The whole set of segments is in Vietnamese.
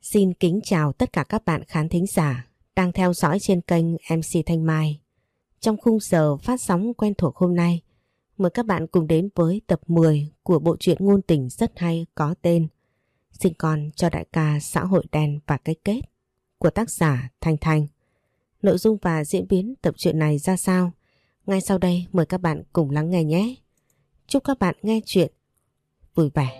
Xin kính chào tất cả các bạn khán thính giả đang theo dõi trên kênh MC Thanh Mai. Trong khung giờ phát sóng quen thuộc hôm nay, mời các bạn cùng đến với tập 10 của bộ truyện ngôn tình rất hay có tên Sinh con cho đại ca xã hội đen và cái kết của tác giả Thanh Thanh. Nội dung và diễn biến tập truyện này ra sao? Ngay sau đây mời các bạn cùng lắng nghe nhé. Chúc các bạn nghe chuyện vui vẻ.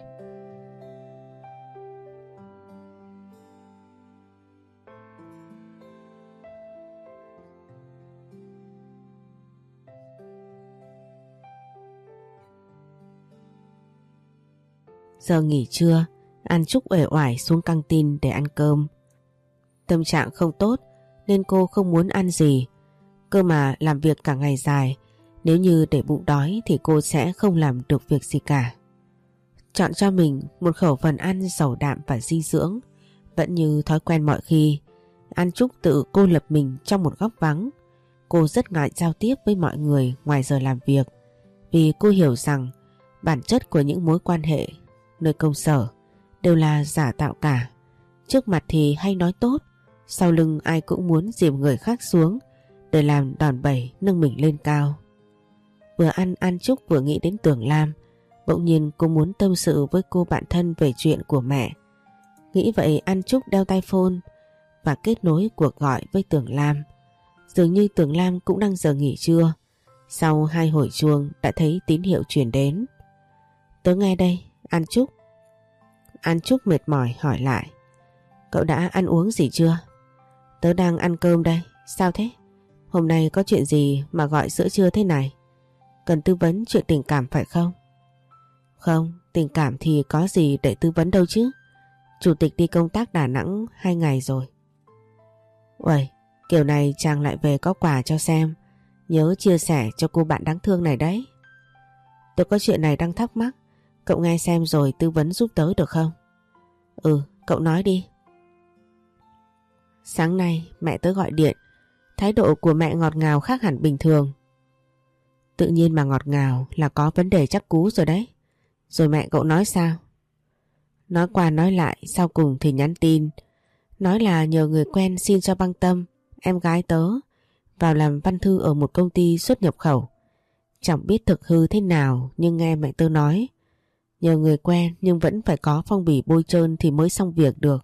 Giờ nghỉ trưa, An Trúc uể oải xuống căng tin để ăn cơm. Tâm trạng không tốt nên cô không muốn ăn gì. Cơ mà làm việc cả ngày dài, nếu như để bụng đói thì cô sẽ không làm được việc gì cả. Chọn cho mình một khẩu phần ăn giàu đạm và dinh dưỡng. Vẫn như thói quen mọi khi, An Trúc tự cô lập mình trong một góc vắng. Cô rất ngại giao tiếp với mọi người ngoài giờ làm việc, vì cô hiểu rằng bản chất của những mối quan hệ nơi công sở đều là giả tạo cả. Trước mặt thì hay nói tốt, sau lưng ai cũng muốn dìm người khác xuống để làm đòn bẩy nâng mình lên cao. Vừa ăn, An Trúc vừa nghĩ đến Tưởng Lam. Bỗng nhiên cô muốn tâm sự với cô bạn thân về chuyện của mẹ. Nghĩ vậy, An Trúc đeo tai phone và kết nối cuộc gọi với Tưởng Lam. Dường như Tưởng Lam cũng đang giờ nghỉ trưa. Sau 2 hồi chuông đã thấy tín hiệu truyền đến. Tớ nghe đây, An Trúc. An Trúc mệt mỏi hỏi lại. Cậu đã ăn uống gì chưa? Tớ đang ăn cơm đây. Sao thế? Hôm nay có chuyện gì mà gọi giữa trưa thế này? Cần tư vấn chuyện tình cảm phải không? Không, tình cảm thì có gì để tư vấn đâu chứ. Chủ tịch đi công tác Đà Nẵng 2 ngày rồi. Uầy, kiểu này chàng lại về có quà cho xem. Nhớ chia sẻ cho cô bạn đáng thương này đấy. Tớ có chuyện này đang thắc mắc. Cậu nghe xem rồi tư vấn giúp tớ được không? Ừ, cậu nói đi. Sáng nay mẹ tớ gọi điện. Thái độ của mẹ ngọt ngào khác hẳn bình thường. Tự nhiên mà ngọt ngào là có vấn đề chắc cú rồi đấy. Rồi mẹ cậu nói sao? Nói qua nói lại, sau cùng thì nhắn tin. Nói là nhờ người quen xin cho Băng Tâm, em gái tớ, vào làm văn thư ở một công ty xuất nhập khẩu. Chẳng biết thực hư thế nào, nhưng nghe mẹ tớ nói nhờ người quen nhưng vẫn phải có phong bì bôi trơn thì mới xong việc được.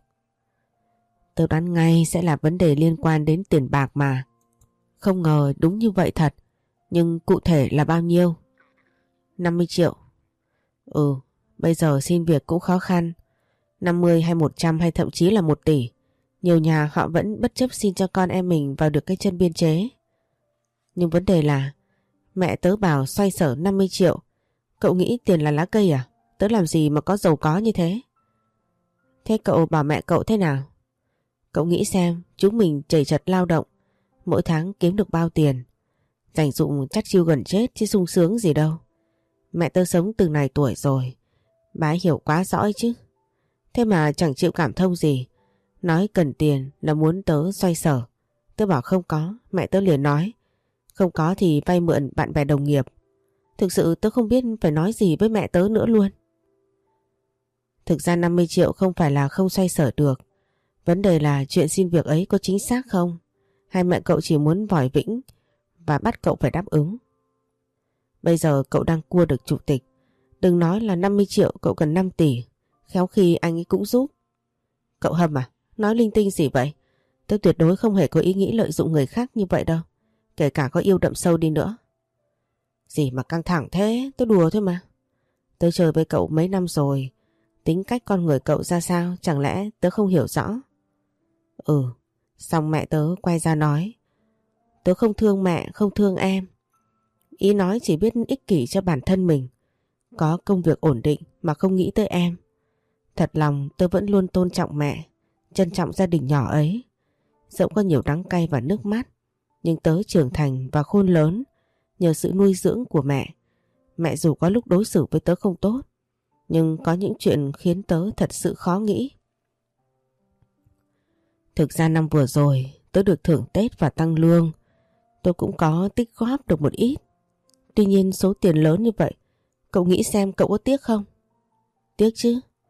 Tớ đoán ngay sẽ là vấn đề liên quan đến tiền bạc mà. Không ngờ đúng như vậy thật. Nhưng cụ thể là bao nhiêu? 50 triệu. Ừ, bây giờ xin việc cũng khó khăn. 50 hay 100 hay thậm chí là 1 tỷ. Nhiều nhà họ vẫn bất chấp xin cho con em mình vào được cái chân biên chế. Nhưng vấn đề là mẹ tớ bảo xoay sở 50 triệu. Cậu nghĩ tiền là lá cây à? Tớ làm gì mà có giàu có như thế? Thế cậu bảo mẹ cậu thế nào? Cậu nghĩ xem, chúng mình chầy chật lao động, mỗi tháng kiếm được bao tiền. Dành dụm chắt chiu gần chết chứ sung sướng gì đâu. Mẹ tớ sống từng này tuổi rồi, bà ấy hiểu quá rõ chứ. Thế mà chẳng chịu cảm thông gì. Nói cần tiền là muốn tớ xoay sở. Tớ bảo không có, mẹ tớ liền nói không có thì vay mượn bạn bè đồng nghiệp. Thực sự tớ không biết phải nói gì với mẹ tớ nữa luôn. Thực ra 50 triệu không phải là không xoay sở được. Vấn đề là chuyện xin việc ấy có chính xác không? Hay mẹ cậu chỉ muốn vòi vĩnh và bắt cậu phải đáp ứng? Bây giờ cậu đang cua được chủ tịch. Đừng nói là 50 triệu, cậu cần 5 tỷ. Khéo khi anh ấy cũng giúp. Cậu Hâm à? Nói linh tinh gì vậy? Tớ tuyệt đối không hề có ý nghĩ lợi dụng người khác như vậy đâu. Kể cả có yêu đậm sâu đi nữa. Gì mà căng thẳng thế? Tớ đùa thôi mà. Tớ chơi với cậu mấy năm rồi. Tính cách con người cậu ra sao? Chẳng lẽ tớ không hiểu rõ? Ừ. Xong mẹ tớ quay ra nói tớ không thương mẹ, không thương em. Ý nói chỉ biết ích kỷ cho bản thân mình. Có công việc ổn định mà không nghĩ tới em. Thật lòng tớ vẫn luôn tôn trọng mẹ, trân trọng gia đình nhỏ ấy. Dẫu có nhiều đắng cay và nước mắt, nhưng tớ trưởng thành và khôn lớn nhờ sự nuôi dưỡng của mẹ. Mẹ dù có lúc đối xử với tớ không tốt, nhưng có những chuyện khiến tớ thật sự khó nghĩ. Thực ra năm vừa rồi tớ được thưởng Tết và tăng lương. Tôi cũng có tích góp được một ít. Tuy nhiên số tiền lớn như vậy, cậu nghĩ xem cậu có tiếc không? Tiếc chứ.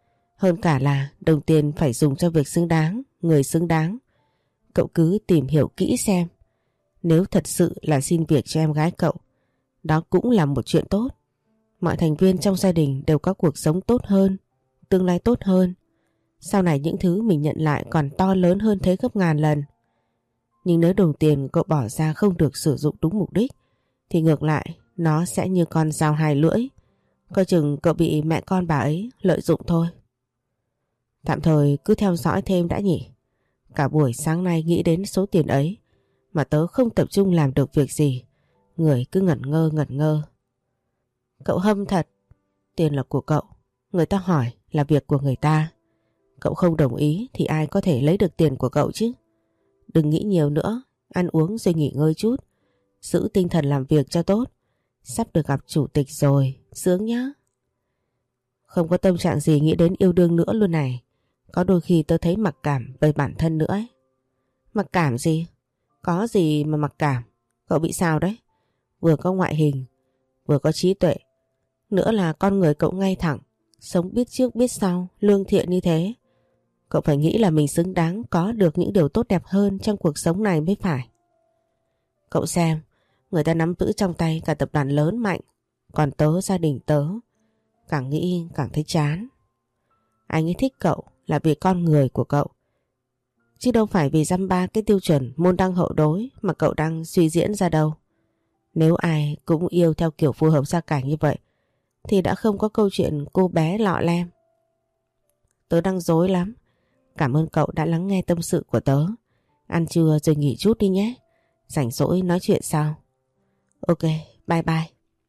Hơn cả là đồng tiền phải dùng cho việc xứng đáng, người xứng đáng. Cậu cứ tìm hiểu kỹ xem. Nếu thật sự là xin việc cho em gái cậu, đó cũng là một chuyện tốt. Mọi thành viên trong gia đình đều có cuộc sống tốt hơn, tương lai tốt hơn. Sau này những thứ mình nhận lại còn to lớn hơn thế gấp ngàn lần. Nhưng nếu đồng tiền cậu bỏ ra không được sử dụng đúng mục đích, thì ngược lại nó sẽ như con dao hai lưỡi. Coi chừng cậu bị mẹ con bà ấy lợi dụng thôi. Tạm thời cứ theo dõi thêm đã nhỉ. Cả buổi sáng nay nghĩ đến số tiền ấy mà tớ không tập trung làm được việc gì. Người cứ ngẩn ngơ. Cậu hâm thật. Tiền là của cậu. Người ta hỏi là việc của người ta. Cậu không đồng ý thì ai có thể lấy được tiền của cậu chứ. Đừng nghĩ nhiều nữa. Ăn uống rồi nghỉ ngơi chút. Giữ tinh thần làm việc cho tốt. Sắp được gặp chủ tịch rồi. Sướng nhá. Không có tâm trạng gì nghĩ đến yêu đương nữa luôn này. Có đôi khi tớ thấy mặc cảm về bản thân nữa ấy. Mặc cảm gì? Có gì mà mặc cảm? Cậu bị sao đấy? Vừa có ngoại hình, vừa có trí tuệ. Nữa là con người cậu ngay thẳng, sống biết trước biết sau, lương thiện như thế. Cậu phải nghĩ là mình xứng đáng có được những điều tốt đẹp hơn trong cuộc sống này mới phải. Cậu xem, người ta nắm giữ trong tay cả tập đoàn lớn mạnh. Còn tớ, gia đình tớ, càng nghĩ càng thấy chán. Anh ấy thích cậu là vì con người của cậu, chứ đâu phải vì dăm ba cái tiêu chuẩn môn đăng hậu đối mà cậu đang suy diễn ra đâu. Nếu ai cũng yêu theo kiểu phù hợp gia cảnh như vậy thì đã không có câu chuyện cô bé lọ lem. Tớ đang rối lắm. Cảm ơn cậu đã lắng nghe tâm sự của tớ. Ăn trưa rồi nghỉ chút đi nhé. Rảnh rỗi nói chuyện sau. Ok, bye bye.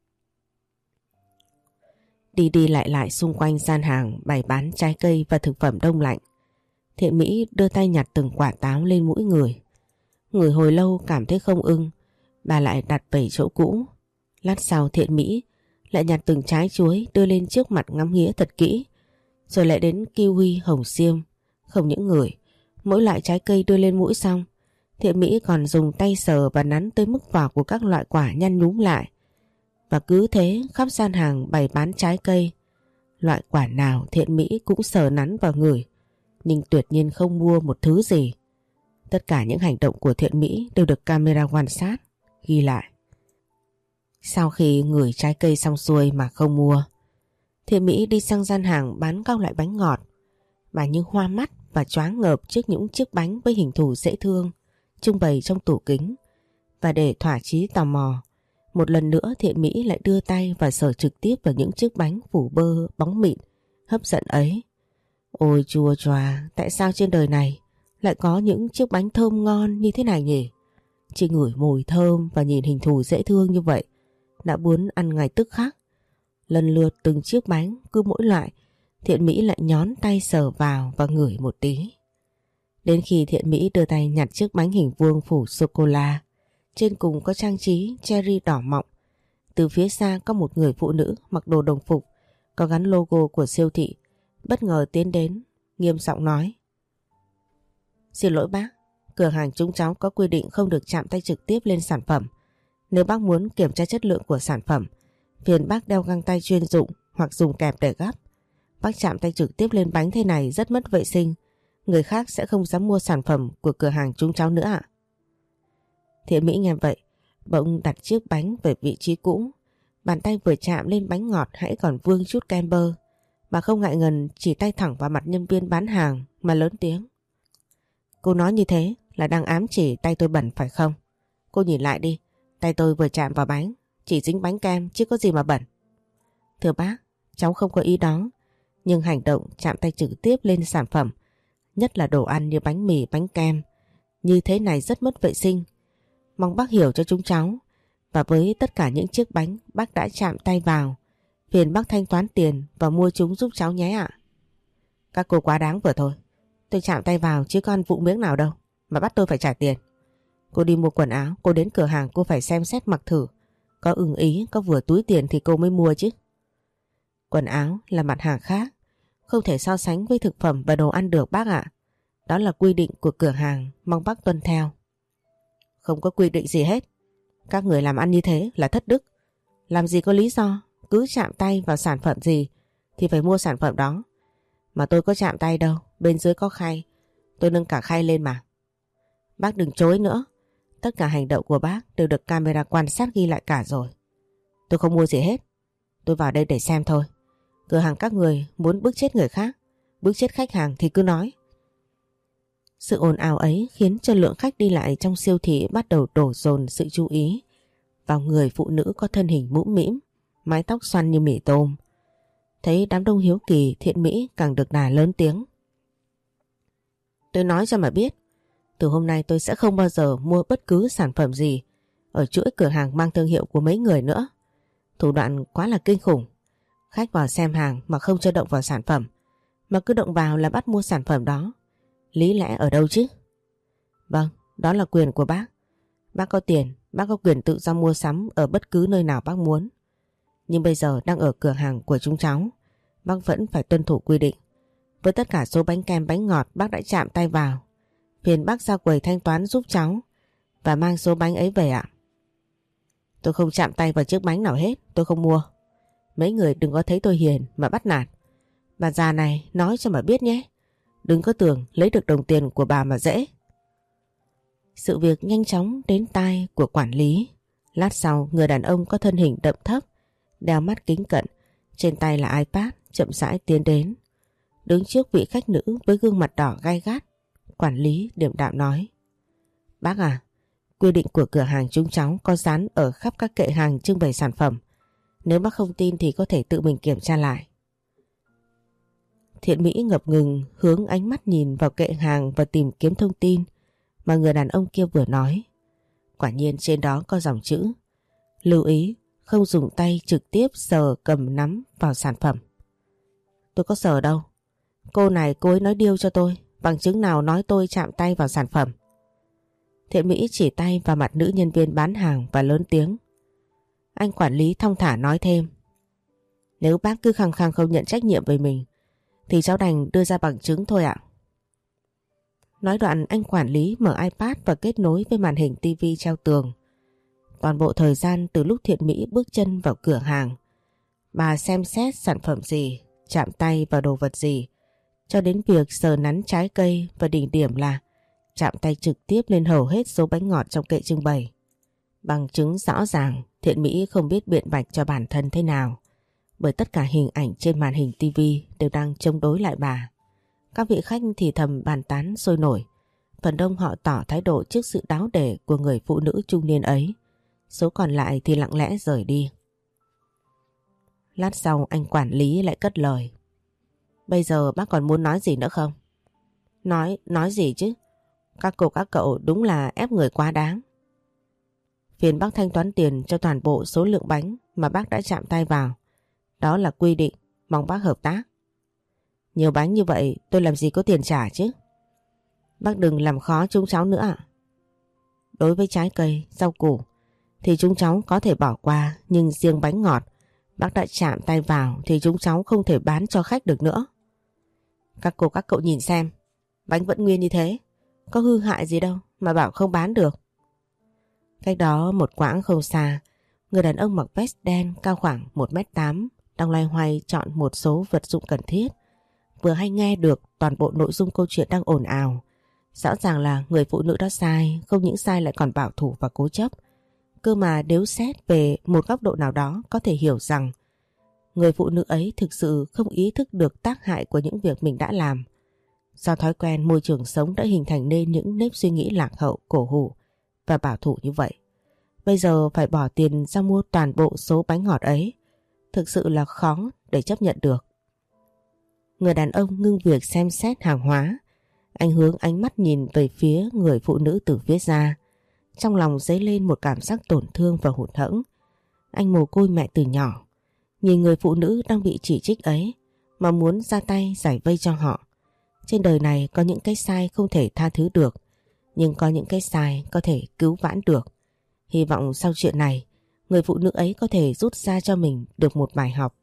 Đi đi lại lại xung quanh gian hàng bày bán trái cây và thực phẩm đông lạnh. Thiện Mỹ đưa tay nhặt từng quả táo lên mũi người. Ngửi hồi lâu cảm thấy không ưng, bà lại đặt về chỗ cũ. Lát sau Thiện Mỹ lại nhặt từng trái chuối đưa lên trước mặt ngắm nghía thật kỹ. Rồi lại đến kiwi, hồng xiêm. Không những ngửi, mỗi loại trái cây đưa lên mũi xong, Thiện Mỹ còn dùng tay sờ và nắn tới mức vỏ của các loại quả nhăn nhúm lại. Và cứ thế khắp gian hàng bày bán trái cây, loại quả nào Thiện Mỹ cũng sờ nắn và ngửi, nhưng tuyệt nhiên không mua một thứ gì. Tất cả những hành động của Thiện Mỹ đều được camera quan sát, ghi lại. Sau khi ngửi trái cây xong xuôi mà không mua, Thiện Mỹ đi sang gian hàng bán các loại bánh ngọt. Bà như hoa mắt và choáng ngợp trước những chiếc bánh với hình thù dễ thương trưng bày trong tủ kính. Và để thỏa chí tò mò, một lần nữa Thiện Mỹ lại đưa tay và sờ trực tiếp vào những chiếc bánh phủ bơ bóng mịn hấp dẫn ấy. Ôi chua choa, tại sao trên đời này lại có những chiếc bánh thơm ngon như thế này nhỉ? Chỉ ngửi mùi thơm và nhìn hình thù dễ thương như vậy đã muốn ăn ngay tức khắc. Lần lượt từng chiếc bánh, cứ mỗi loại Thiện Mỹ lại nhón tay sờ vào và ngửi một tí. Đến khi Thiện Mỹ đưa tay nhặt chiếc bánh hình vuông phủ sô-cô-la, trên cùng có trang trí cherry đỏ mọng. Từ phía xa có một người phụ nữ mặc đồ đồng phục có gắn logo của siêu thị bất ngờ tiến đến, nghiêm giọng nói: Xin lỗi bác, cửa hàng chúng cháu có quy định không được chạm tay trực tiếp lên sản phẩm. Nếu bác muốn kiểm tra chất lượng của sản phẩm, phiền bác đeo găng tay chuyên dụng hoặc dùng kẹp để gắp. Bác chạm tay trực tiếp lên bánh thế này rất mất vệ sinh. Người khác sẽ không dám mua sản phẩm của cửa hàng chúng cháu nữa ạ. Thiện Mỹ nghe vậy, bỗng đặt chiếc bánh về vị trí cũ. Bàn tay vừa chạm lên bánh ngọt hãy còn vương chút kem bơ. Bà không ngại ngần chỉ tay thẳng vào mặt nhân viên bán hàng mà lớn tiếng: Cô nói như thế là đang ám chỉ tay tôi bẩn phải không? Cô nhìn lại đi, tay tôi vừa chạm vào bánh, chỉ dính bánh kem chứ có gì mà bẩn. Thưa bác, cháu không có ý đó, nhưng hành động chạm tay trực tiếp lên sản phẩm, nhất là đồ ăn như bánh mì, bánh kem, như thế này rất mất vệ sinh. Mong bác hiểu cho chúng cháu. Và với tất cả những chiếc bánh bác đã chạm tay vào, phiền bác thanh toán tiền và mua chúng giúp cháu nhé ạ. Các cô quá đáng vừa thôi. Tôi chạm tay vào chứ có ăn vụng miếng nào đâu mà bắt tôi phải trả tiền. Cô đi mua quần áo, cô đến cửa hàng cô phải xem xét mặc thử, có ưng ý, có vừa túi tiền thì cô mới mua chứ. Quần áo là mặt hàng khác, không thể so sánh với thực phẩm và đồ ăn được bác ạ. Đó là quy định của cửa hàng, mong bác tuân theo. Không có quy định gì hết. Các người làm ăn như thế là thất đức. Làm gì có lý do cứ chạm tay vào sản phẩm gì thì phải mua sản phẩm đó. Mà tôi có chạm tay đâu, bên dưới có khay. Tôi nâng cả khay lên mà. Bác đừng chối nữa. Tất cả hành động của bác đều được camera quan sát ghi lại cả rồi. Tôi không mua gì hết. Tôi vào đây để xem thôi. Cửa hàng các người muốn bức chết người khác, bức chết khách hàng thì cứ nói. Sự ồn ào ấy khiến cho lượng khách đi lại trong siêu thị bắt đầu đổ dồn sự chú ý vào người phụ nữ có thân hình mũm mĩm, mái tóc xoăn như mì tôm. Thấy đám đông hiếu kỳ, Thiện Mỹ càng được đà lớn tiếng. Tôi nói cho mà biết, từ hôm nay tôi sẽ không bao giờ mua bất cứ sản phẩm gì ở chuỗi cửa hàng mang thương hiệu của mấy người nữa. Thủ đoạn quá là kinh khủng. Khách vào xem hàng mà không cho động vào sản phẩm, mà cứ động vào là bắt mua sản phẩm đó. Lý lẽ ở đâu chứ? Vâng, đó là quyền của bác. Bác có tiền, bác có quyền tự do mua sắm ở bất cứ nơi nào bác muốn. Nhưng bây giờ đang ở cửa hàng của chúng cháu, bác vẫn phải tuân thủ quy định. Với tất cả số bánh kem bánh ngọt bác đã chạm tay vào, phiền bác ra quầy thanh toán giúp cháu và mang số bánh ấy về ạ. Tôi không chạm tay vào chiếc bánh nào hết, tôi không mua. Mấy người đừng có thấy tôi hiền mà bắt nạt. Bà già này nói cho mà biết nhé. Đừng có tưởng lấy được đồng tiền của bà mà dễ. Sự việc nhanh chóng đến tai của quản lý. Lát sau, người đàn ông có thân hình đậm thấp, đeo mắt kính cận, trên tay là iPad, chậm rãi tiến đến. Đứng trước vị khách nữ với gương mặt đỏ gay gắt, quản lý điềm đạm nói: Bác à, quy định của cửa hàng chúng cháu có dán ở khắp các kệ hàng trưng bày sản phẩm. Nếu bác không tin thì có thể tự mình kiểm tra lại. Thiện Mỹ ngập ngừng hướng ánh mắt nhìn vào kệ hàng và tìm kiếm thông tin mà người đàn ông kia vừa nói. Quả nhiên trên đó có dòng chữ: lưu ý không dùng tay trực tiếp sờ cầm nắm vào sản phẩm. Tôi có sờ đâu. Cô này cô ấy nói điêu cho tôi. Bằng chứng nào nói tôi chạm tay vào sản phẩm? Thiện Mỹ chỉ tay vào mặt nữ nhân viên bán hàng và lớn tiếng. Anh quản lý thong thả nói thêm: Nếu bác cứ khăng khăng không nhận trách nhiệm về mình thì cháu đành đưa ra bằng chứng thôi ạ. Nói đoạn, anh quản lý mở iPad và kết nối với màn hình tivi treo tường. Toàn bộ thời gian từ lúc Thiện Mỹ bước chân vào cửa hàng, bà xem xét sản phẩm gì, chạm tay vào đồ vật gì, cho đến việc sờ nắn trái cây, và đỉnh điểm là chạm tay trực tiếp lên hầu hết số bánh ngọt trong kệ trưng bày. Bằng chứng rõ ràng, Thiện Mỹ không biết biện bạch cho bản thân thế nào, bởi tất cả hình ảnh trên màn hình tivi đều đang chống đối lại bà. Các vị khách thì thầm bàn tán sôi nổi. Phần đông họ tỏ thái độ trước sự đáo để của người phụ nữ trung niên ấy. Số còn lại thì lặng lẽ rời đi. Lát sau, anh quản lý lại cất lời: Bây giờ bác còn muốn nói gì nữa không? Nói gì chứ? Các cô các cậu đúng là ép người quá đáng. Phiền bác thanh toán tiền cho toàn bộ số lượng bánh mà bác đã chạm tay vào. Đó là quy định, mong bác hợp tác. Nhiều bánh như vậy tôi làm gì có tiền trả chứ? Bác đừng làm khó chúng cháu nữa ạ. Đối với trái cây, rau củ thì chúng cháu có thể bỏ qua, nhưng riêng bánh ngọt bác đã chạm tay vào thì chúng cháu không thể bán cho khách được nữa. Các cô các cậu nhìn xem, bánh vẫn nguyên như thế, có hư hại gì đâu mà bảo không bán được. Cách đó một quãng không xa, người đàn ông mặc vest đen cao khoảng 1m8 đang loay hoay chọn một số vật dụng cần thiết. Vừa hay nghe được toàn bộ nội dung câu chuyện đang ồn ào. Rõ ràng là người phụ nữ đó sai, không những sai lại còn bảo thủ và cố chấp. Cơ mà nếu xét về một góc độ nào đó có thể hiểu rằng người phụ nữ ấy thực sự không ý thức được tác hại của những việc mình đã làm. Do thói quen môi trường sống đã hình thành nên những nếp suy nghĩ lạc hậu, cổ hủ và bảo thủ như vậy. Bây giờ phải bỏ tiền ra mua toàn bộ số bánh ngọt ấy, thực sự là khó để chấp nhận được. Người đàn ông ngưng việc xem xét hàng hóa. Anh hướng ánh mắt nhìn về phía người phụ nữ từ phía ra. Trong lòng dấy lên một cảm giác tổn thương và hụt hẫng. Anh mồ côi mẹ từ nhỏ, nhìn người phụ nữ đang bị chỉ trích ấy mà muốn ra tay giải vây cho họ. Trên đời này có những cái sai không thể tha thứ được, nhưng có những cái sai có thể cứu vãn được. Hy vọng sau chuyện này, người phụ nữ ấy có thể rút ra cho mình được một bài học.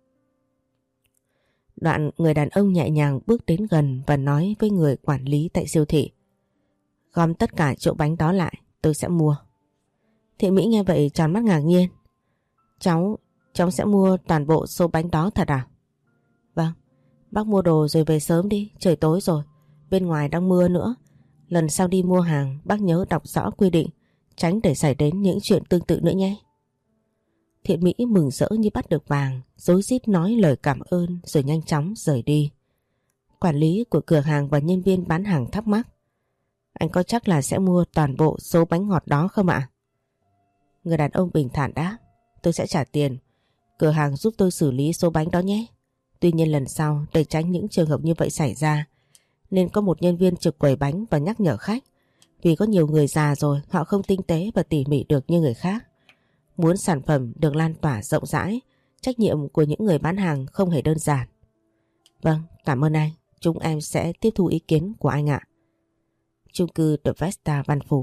Đoạn, người đàn ông nhẹ nhàng bước đến gần và nói với người quản lý tại siêu thị: Gom tất cả chỗ bánh đó lại, tôi sẽ mua. Thị Mỹ nghe vậy tròn mắt ngạc nhiên. Cháu sẽ mua toàn bộ số bánh đó thật à? Vâng, Bác mua đồ rồi về sớm đi, trời tối rồi. Bên ngoài đang mưa nữa. Lần sau đi mua hàng bác nhớ đọc rõ quy định, tránh để xảy đến những chuyện tương tự nữa nhé. Thiện Mỹ mừng rỡ như bắt được vàng, rối rít nói lời cảm ơn rồi nhanh chóng rời đi. Quản lý của cửa hàng và nhân viên bán hàng thắc mắc. Anh có chắc là sẽ mua toàn bộ số bánh ngọt đó không ạ? Người đàn ông bình thản đáp. Tôi sẽ trả tiền. Cửa hàng giúp tôi xử lý số bánh đó nhé. Tuy nhiên lần sau để tránh những trường hợp như vậy xảy ra, nên có một nhân viên trực quầy bánh và nhắc nhở khách. Vì có nhiều người già rồi, họ không tinh tế và tỉ mỉ được như người khác. Muốn sản phẩm được lan tỏa rộng rãi, trách nhiệm của những người bán hàng không hề đơn giản. Vâng, cảm ơn anh. Chúng em sẽ tiếp thu ý kiến của anh ạ. Chung cư The Vesta Văn Phú.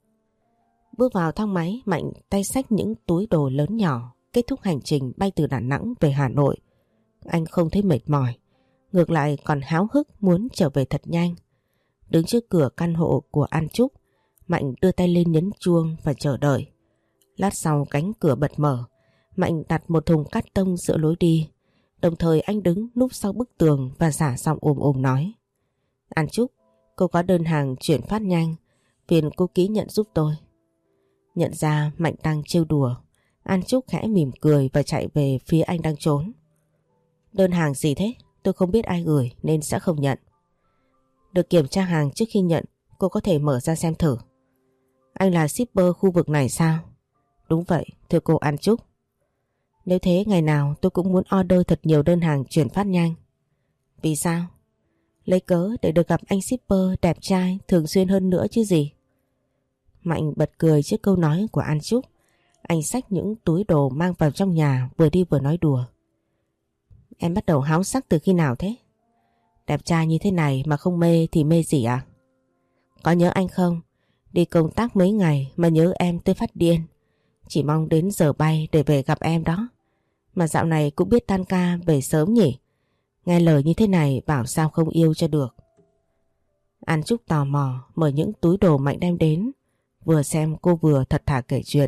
Bước vào thang máy, Mạnh tay xách những túi đồ lớn nhỏ, kết thúc hành trình bay từ Đà Nẵng về Hà Nội. Anh không thấy mệt mỏi, ngược lại còn háo hức muốn trở về thật nhanh. Đứng trước cửa căn hộ của An Trúc, Mạnh đưa tay lên nhấn chuông và chờ đợi. Lát sau cánh cửa bật mở, Mạnh đặt một thùng cát tông giữa lối đi. Đồng thời anh đứng núp sau bức tường và giả giọng ồm ồm nói. An Trúc, cô có đơn hàng chuyển phát nhanh, phiền cô ký nhận giúp tôi. Nhận ra Mạnh đang trêu đùa, An Trúc khẽ mỉm cười và chạy về phía anh đang trốn. Đơn hàng gì thế? Tôi không biết ai gửi nên sẽ không nhận. Được kiểm tra hàng trước khi nhận, cô có thể mở ra xem thử. Anh là shipper khu vực này sao? Đúng vậy, thưa cô An Trúc. Nếu thế ngày nào tôi cũng muốn order thật nhiều đơn hàng chuyển phát nhanh. Vì sao? Lấy cớ để được gặp anh shipper đẹp trai thường xuyên hơn nữa chứ gì. Mạnh bật cười trước câu nói của An Trúc. Anh xách những túi đồ mang vào trong nhà, vừa đi vừa nói đùa. Em bắt đầu háo sắc từ khi nào thế? Đẹp trai như thế này mà không mê thì mê gì à? Có nhớ anh không? Đi công tác mấy ngày mà nhớ em tới phát điên. Chỉ mong đến giờ bay để về gặp em đó. Mà dạo này cũng biết tan ca về sớm nhỉ? Nghe lời như thế này bảo sao không yêu cho được. An Trúc tò mò mở những túi đồ Mạnh đem đến. Vừa xem cô vừa thật thà kể chuyện.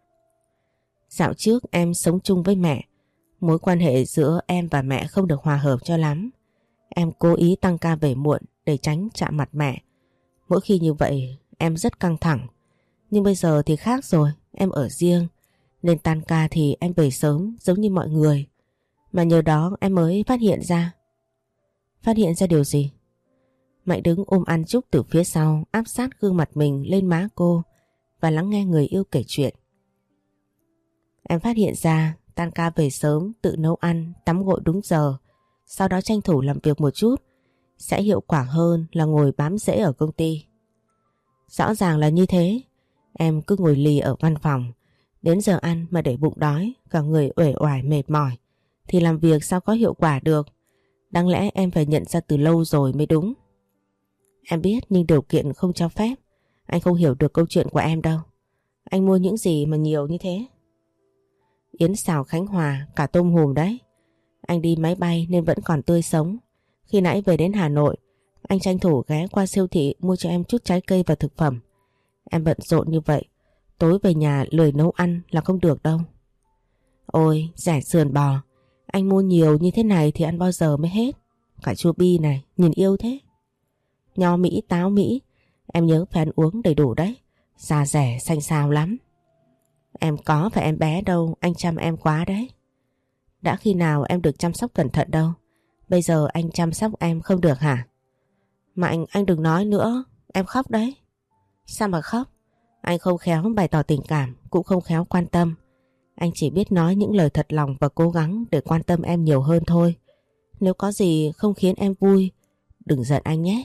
Dạo trước em sống chung với mẹ. Mối quan hệ giữa em và mẹ không được hòa hợp cho lắm. Em cố ý tăng ca về muộn để tránh chạm mặt mẹ. Mỗi khi như vậy em rất căng thẳng. Nhưng bây giờ thì khác rồi, em ở riêng. Nên tan ca thì em về sớm giống như mọi người. Mà nhờ đó em mới phát hiện ra. Phát hiện ra điều gì? Mạnh đứng ôm An Trúc từ phía sau, áp sát gương mặt mình lên má cô và lắng nghe người yêu kể chuyện. Em phát hiện ra tan ca về sớm, tự nấu ăn, tắm gội đúng giờ, sau đó tranh thủ làm việc một chút, sẽ hiệu quả hơn là ngồi bám rễ ở công ty. Rõ ràng là như thế, em cứ ngồi lì ở văn phòng, đến giờ ăn mà để bụng đói, cả người uể oải mệt mỏi, thì làm việc sao có hiệu quả được. Đáng lẽ em phải nhận ra từ lâu rồi mới đúng. Em biết nhưng điều kiện không cho phép. Anh không hiểu được câu chuyện của em đâu. Anh mua những gì mà nhiều như thế? Yến xào Khánh Hòa, cả tôm hùm đấy. Anh đi máy bay nên vẫn còn tươi sống. Khi nãy về đến Hà Nội, anh tranh thủ ghé qua siêu thị mua cho em chút trái cây và thực phẩm. Em bận rộn như vậy, tối về nhà lười nấu ăn là không được đâu. Ôi, rẻ sườn bò. Anh mua nhiều như thế này thì ăn bao giờ mới hết. Cả chua bi này, nhìn yêu thế. Nho Mỹ, táo Mỹ, em nhớ phải ăn uống đầy đủ đấy. Giá rẻ, xanh xao lắm. Em có phải em bé đâu, anh chăm em quá đấy. Đã khi nào em được chăm sóc cẩn thận đâu. Bây giờ anh chăm sóc em không được hả? Mạnh, anh đừng nói nữa, em khóc đấy. Sao mà khóc? Anh không khéo bày tỏ tình cảm, cũng không khéo quan tâm. Anh chỉ biết nói những lời thật lòng và cố gắng để quan tâm em nhiều hơn thôi. Nếu có gì không khiến em vui, đừng giận anh nhé.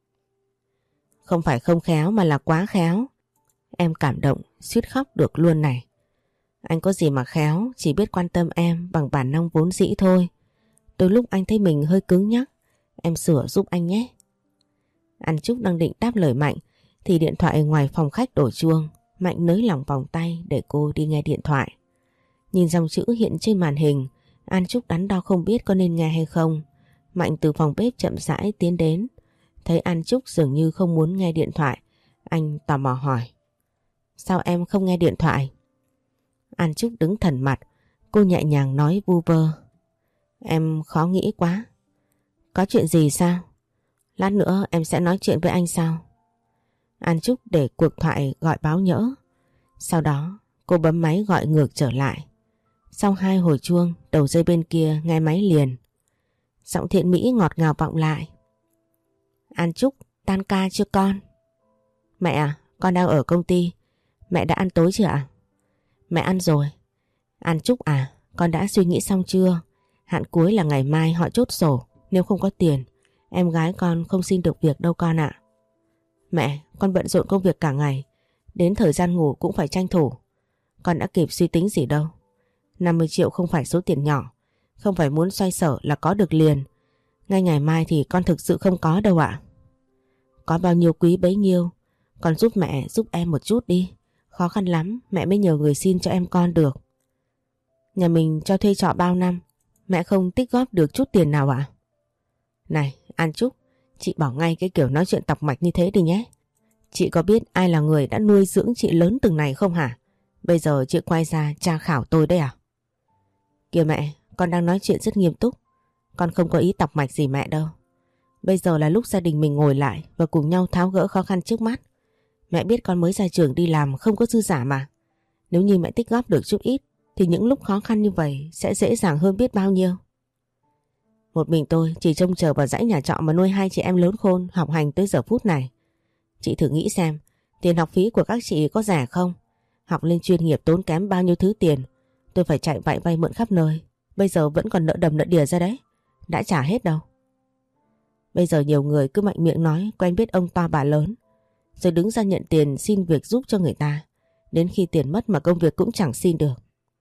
Không phải không khéo mà là quá khéo. Em cảm động, suýt khóc được luôn này. Anh có gì mà khéo, chỉ biết quan tâm em bằng bản năng vốn dĩ thôi. Đôi lúc anh thấy mình hơi cứng nhắc, em sửa giúp anh nhé. An Trúc đang định đáp lời Mạnh thì điện thoại ngoài phòng khách đổ chuông. Mạnh nới lỏng vòng tay để cô đi nghe điện thoại. Nhìn dòng chữ hiện trên màn hình, An Trúc đắn đo không biết có nên nghe hay không. Mạnh từ phòng bếp chậm rãi tiến đến. Thấy An Trúc dường như không muốn nghe điện thoại, anh tò mò hỏi. Sao em không nghe điện thoại? An Trúc đứng thẫn mặt, cô nhẹ nhàng nói vu vơ. Em khó nghĩ quá. Có chuyện gì sao? Lát nữa em sẽ nói chuyện với anh sau. An Trúc để cuộc thoại gọi báo nhỡ. Sau đó cô bấm máy gọi ngược trở lại. Sau 2 hồi chuông, đầu dây bên kia nghe máy liền. Giọng Thiện Mỹ ngọt ngào vọng lại. An Trúc, tan ca chưa con? Mẹ à, con đang ở công ty. Mẹ đã ăn tối chưa ạ? Mẹ ăn rồi. An Trúc à, con đã suy nghĩ xong chưa? Hạn cuối là ngày mai họ chốt sổ. Nếu không có tiền, em gái con không xin được việc đâu con ạ. Mẹ, con bận rộn công việc cả ngày. Đến thời gian ngủ cũng phải tranh thủ. Con đã kịp suy tính gì đâu. 50 triệu không phải số tiền nhỏ. Không phải muốn xoay sở là có được liền. Ngay ngày mai thì con thực sự không có đâu ạ. Có bao nhiêu quý bấy nhiêu. Con giúp mẹ giúp em một chút đi. Khó khăn lắm mẹ mới nhờ người xin cho em con được. Nhà mình cho thuê trọ bao năm, mẹ không tích góp được chút tiền nào ạ? Này An Trúc, chị bỏ ngay cái kiểu nói chuyện tọc mạch như thế đi nhé. Chị có biết ai là người đã nuôi dưỡng chị lớn từng này không hả? Bây giờ chị quay ra tra khảo tôi đấy à? Kìa mẹ, con đang nói chuyện rất nghiêm túc. Con không có ý tọc mạch gì mẹ đâu. Bây giờ là lúc gia đình mình ngồi lại và cùng nhau tháo gỡ khó khăn trước mắt. Mẹ biết con mới ra trường đi làm không có dư giả mà. Nếu như mẹ tích góp được chút ít thì những lúc khó khăn như vậy sẽ dễ dàng hơn biết bao nhiêu. Một mình tôi chỉ trông chờ vào dãy nhà trọ mà nuôi 2 chị em lớn khôn học hành tới giờ phút này. Chị thử nghĩ xem, tiền học phí của các chị có rẻ không? Học lên chuyên nghiệp tốn kém bao nhiêu thứ tiền. Tôi phải chạy vay mượn khắp nơi. Bây giờ vẫn còn nợ đầm nợ đìa ra đấy. Đã trả hết đâu. Bây giờ nhiều người cứ mạnh miệng nói quen biết ông to bà lớn, rồi đứng ra nhận tiền xin việc giúp cho người ta. Đến khi tiền mất mà công việc cũng chẳng xin được.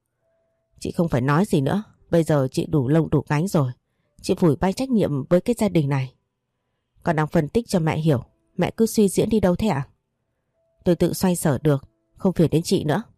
Chị không phải nói gì nữa. Bây giờ chị đủ lông đủ cánh rồi. Chị phủi bay trách nhiệm với cái gia đình này. Còn đang phân tích cho mẹ hiểu. Mẹ cứ suy diễn đi đâu thế ạ? Tôi tự xoay sở được, không phiền đến chị nữa.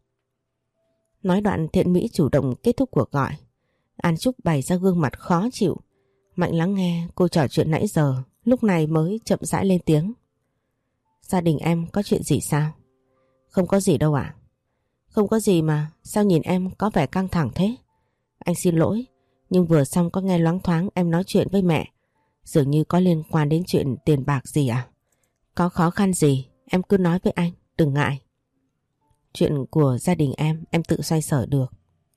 Nói đoạn Thiện Mỹ chủ động kết thúc cuộc gọi. An Trúc bày ra gương mặt khó chịu. Mạnh lắng nghe cô trò chuyện nãy giờ, lúc này mới chậm rãi lên tiếng. Gia đình em có chuyện gì sao? Không có gì đâu ạ. Không có gì mà, sao nhìn em có vẻ căng thẳng thế? Anh xin lỗi, nhưng vừa xong có nghe loáng thoáng em nói chuyện với mẹ. Dường như có liên quan đến chuyện tiền bạc gì à? Có khó khăn gì, em cứ nói với anh, đừng ngại. Chuyện của gia đình em tự xoay sở được.